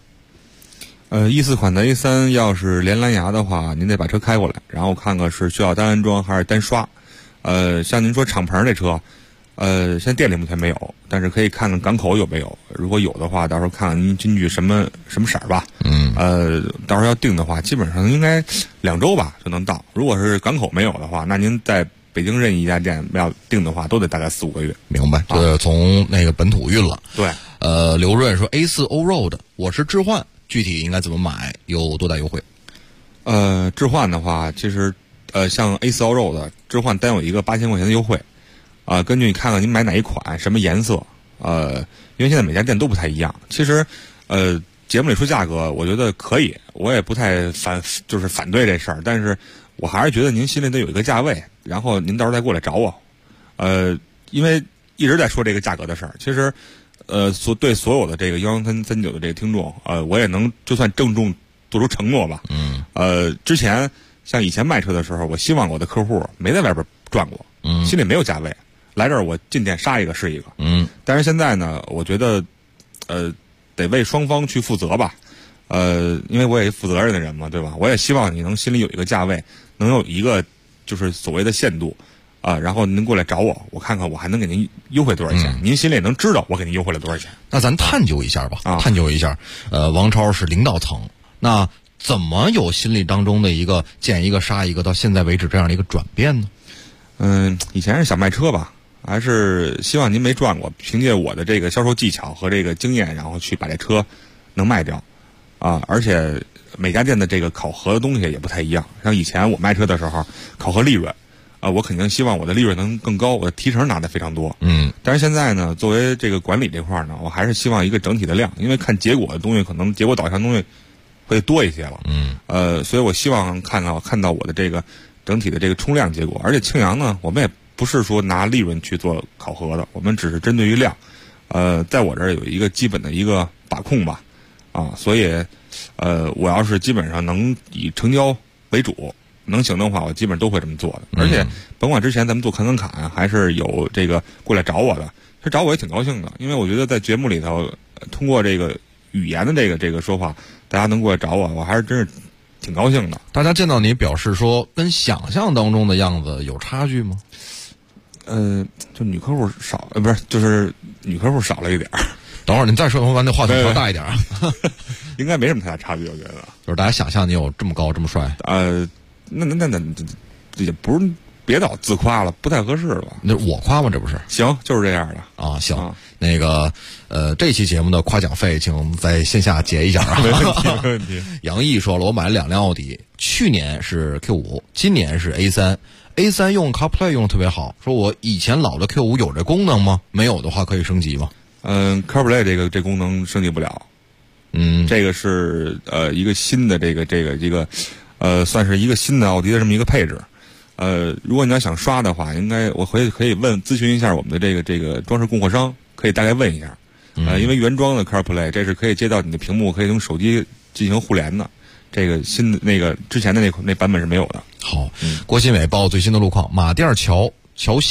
？14款的 A3 要是连蓝牙的话，您得把车开过来，然后看看是需要单安装还是单刷。像您说敞篷这车，现在店里目前没有，但是可以看看港口有没有。如果有的话，到时候看看您根据什么色儿吧。到时候要订的话，基本上应该2周吧就能到。如果是港口没有的话，那您在北京任意一家店要订的话，都得大概4-5个月。 明白，这从那个本土运了。 对。 刘润说 A4 Allroad 我是置换，具体应该怎么买？有多大优惠？ 置换的话，其实像 A4 Allroad 置换单有一个8000块钱的优惠。根据你看看您买哪一款，什么颜色，因为现在每家店都不太一样。其实，节目里说价格，我觉得可以，我也不太反对这事儿，但是我还是觉得您心里得有一个价位，然后您到时候再过来找我。因为一直在说这个价格的事儿，其实，对所有的这个11339的这个听众，我也能就算郑重做出承诺吧。之前像以前卖车的时候，我希望我的客户没在外边转过，心里没有价位。来这儿我进店杀一个是一个，但是现在呢，我觉得，得为双方去负责吧，因为我也是负责任的人嘛，对吧？我也希望你能心里有一个价位，能有一个就是所谓的限度，然后您过来找我，我看看我还能给您优惠多少钱，您心里也能知道我给您优惠了多少钱。 那咱探究一下吧，探究一下，王超是领导层，那怎么有心理当中的一个见一个杀一个，到现在为止这样的一个转变呢？ 以前是想卖车吧。还是希望您没赚过，凭借我的这个销售技巧和这个经验，然后去把这车能卖掉，而且每家店的这个考核的东西也不太一样。像以前我卖车的时候，考核利润，我肯定希望我的利润能更高，我的提成拿的非常多。但是现在呢，作为这个管理这块呢，我还是希望一个整体的量，因为看结果的东西，可能结果导向的东西会多一些了。所以我希望看到我的这个整体的这个冲量结果。而且庆阳呢，我们也不是说拿利润去做考核的，我们只是针对于量，在我这儿有一个基本的一个把控吧，所以，我要是基本上能以成交为主，能行的话，我基本都会这么做的。而且，甭管之前咱们做砍还是有这个过来找我的，其实找我也挺高兴的，因为我觉得在节目里头，通过这个语言的这个说话，大家能过来找我，我还是真是挺高兴的。 大家见到你表示说，跟想象当中的样子有差距吗？ 就女客户少，不是，就是女客户少了一点儿。 等会儿你再说，把那话筒调大一点啊。 应该没什么太大差别，我觉得。 就是大家想象你有这么高这么帅。 那也不是，别老自夸了，不太合适吧？ 那我夸吗？这不是？ 行，就是这样的啊。行，那个这期节目的夸奖费，请在线下结一下啊。 没问题，没问题。 杨毅说了，我买了2辆奥迪，去年是 Q5，今年是 A3。A3 用 CarPlay 用的特别好，说我以前老的 Q5 有这功能吗？没有的话可以升级吗 ？CarPlay 这功能升级不了。这个是一个新的这个算是一个新的奥迪的这么一个配置。如果你要想刷的话，应该我可以咨询一下我们的这个装饰供货商，可以大概问一下。因为原装的 CarPlay 这是可以接到你的屏幕，可以用手机进行互联的。这个新的那个之前的那版本是没有的。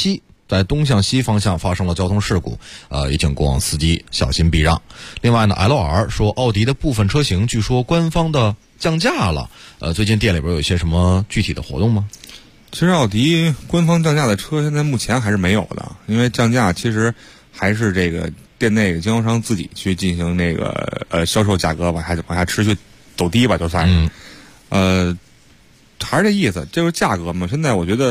在东向西方向发生了交通事故，也请过往司机小心避让。另外呢 ，LR 说奥迪的部分车型据说官方的降价了，最近店里边有一些什么具体的活动吗？ 其实奥迪官方降价的车现在目前还是没有的，因为降价其实还是这个店内经销商自己去进行那个销售价格往下持续走低吧，就算是，还是这意思，就是价格嘛。现在我觉得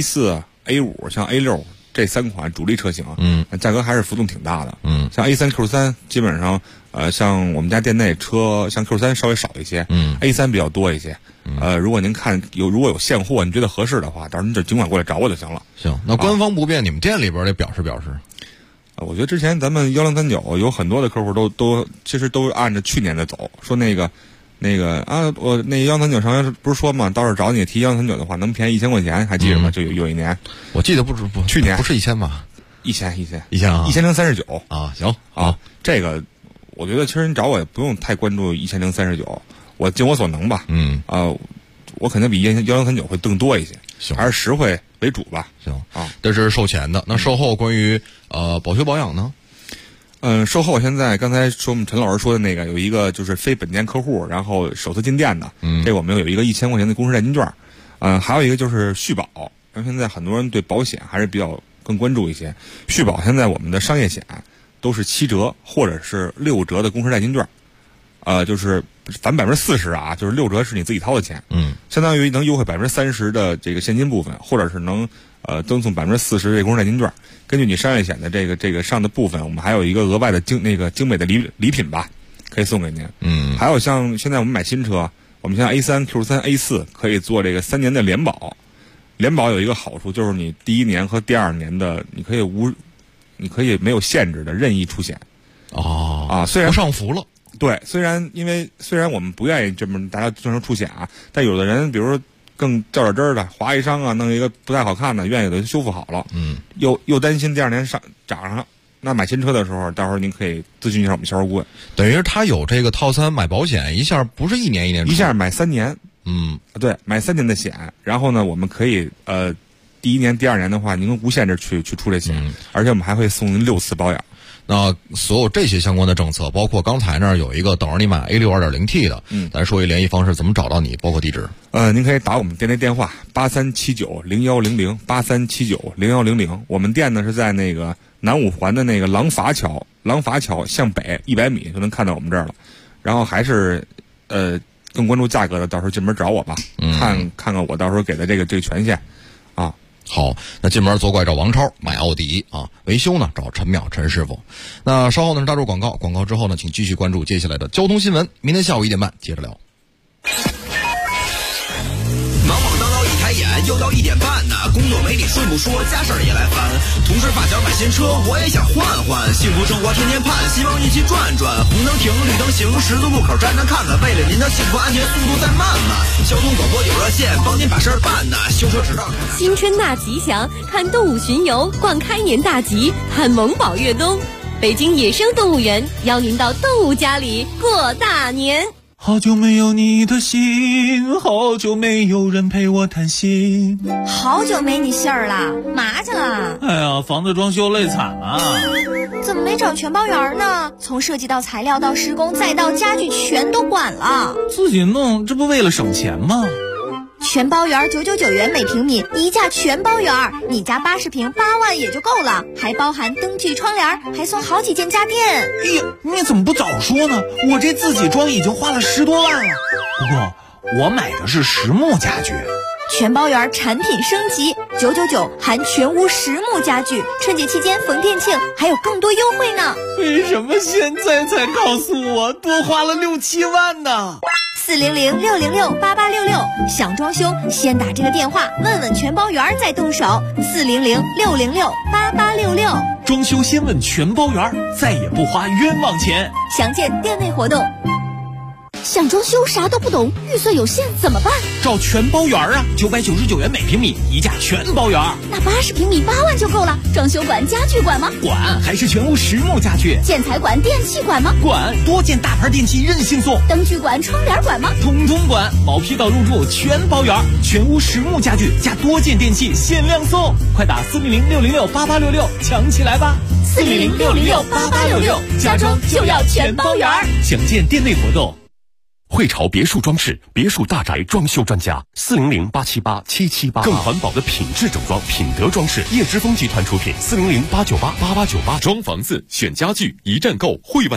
A4、A5 像 A6这3款主力车型，价格还是浮动挺大的，像 A3、Q3 基本上，像我们家店内车像 Q3 稍微少一些，A3 比较多一些。如果您看如果有现货，你觉得合适的话，到时候您就尽管过来找我就行了。 行，那官方不变，你们店里边得表示。 我觉得之前咱们1039有很多的客户其实都按照去年的走，说那个啊，我那1039上回不是说嘛，到时候找你提1039的话，能便宜1000块钱，还记着吗？就有一年， 我记得去年不是1000吧 ？1000 啊 ，1039 啊，行啊，这个我觉得其实你找我也不用太关注1039，我尽我所能吧，我肯定比1039会更多一些，还是实惠为主吧。 行啊，这是售前的，那售后关于保修保养呢？ 售后现在刚才说我们陈老师说的那个有一个就是非本店客户，然后首次进店的，这我们有一个1000块钱的公示代金券，还有一个就是续保，因为现在很多人对保险还是比较更关注一些。续保现在我们的商业险都是7折或者是6折的公示代金券，就是返40%啊，就是6折是你自己掏的钱，相当于能优惠30%的这个现金部分，或者是能赠送40%这公示代金券。根据你商业险的这个上的部分，我们还有一个额外的精美的礼品吧，可以送给您。还有像现在我们买新车，我们像 A3、Q3、A4 可以做这个3年的联保。联保有一个好处就是你第1年和第2年的你可以没有限制的任意出险。虽然不上浮了。 对，虽然我们不愿意这么大家经常出险啊，但有的人比如说更较点真儿的划一伤啊，弄一个不太好看的，愿意给它修复好了，又担心第2年涨上，那买新车的时候，到时候您可以咨询一下我们销售顾问。 等于他有这个套餐买保险，一下不是1年1年， 一下买3年，对，买3年的险，然后呢，我们可以第1年、第2年的话，您无限制去出这险，而且我们还会送您6次保养。 那所有这些相关的政策，包括刚才那儿有一个等着你买 A6 2.0T 的，咱说一联系方式，怎么找到你，包括地址？ 您可以打我们店内电话83790100，83790100。我们店呢是在那个南五环的那个廊坊桥向北100米就能看到我们这儿了。然后还是更关注价格的，到时候进门找我吧，看看我到时候给的这个权限啊。 好，那进门左拐找王超买奥迪啊，维修呢找陈淼陈师傅。那稍后呢是大众广告，广告之后呢，请继续关注接下来的交通新闻。明天下午1点半接着聊。 忙忙叨叨一抬眼，又到1点半呢，工作没你顺不说，家事儿也来烦。同事发小买新车，我也想换换，幸福生活天天盼，希望一起转转。红灯停，绿灯行，十字路口站着看看，为了您的幸福安全，速度再慢慢。交通广播有热线，帮您把事儿办呐，修车指导。 新春大吉祥，看动物巡游，逛开年大吉，看萌宝越冬。北京野生动物园邀您到动物家里过大年。 好久没有你的心，好久没有人陪我谈心。 好久没你信儿了，嘛去了？ 哎呀，房子装修累惨了。 怎么没找全包园呢？从设计到材料到施工再到家具全都管了。 自己弄，这不为了省钱吗？ 全包园999元每平米，一价全包园，你家80平8万也就够了，还包含灯具窗帘，还送好几件家电。 哎呀，你怎么不早说呢？我这自己装已经花了10多万了。不过我买的是实木家具。 全包园产品升级，999含全屋实木家具，春节期间逢店庆还有更多优惠呢。 为什么现在才告诉我，多花了6、7万呢 ？400-606-8866，想装修先打这个电话，问问全包园再动手。400-606-8866， 装修先问全包园，再也不花冤枉钱。 详见店内活动。 想装修啥都不懂，预算有限怎么办？ 找全包园啊，999元每平米，一价全包园。 那80平米8万就够了。装修管、家具管吗？ 管，还是全屋实木家具。 建材管、电器管吗？ 管，多件大牌电器任性送。 灯具管、窗帘管吗？ 通通管，毛坯到入住全包园，全屋实木家具加多件电器限量送，快打400-606-8866抢起来吧 ！400-606-8866，家装就要全包园。 详见店内活动。 汇潮别墅装饰，别墅大宅装修专家，400-878-7788，更环保的品质整装，品德装饰，叶之峰集团出品，400-898-8898，装房子选家具一站购，汇万。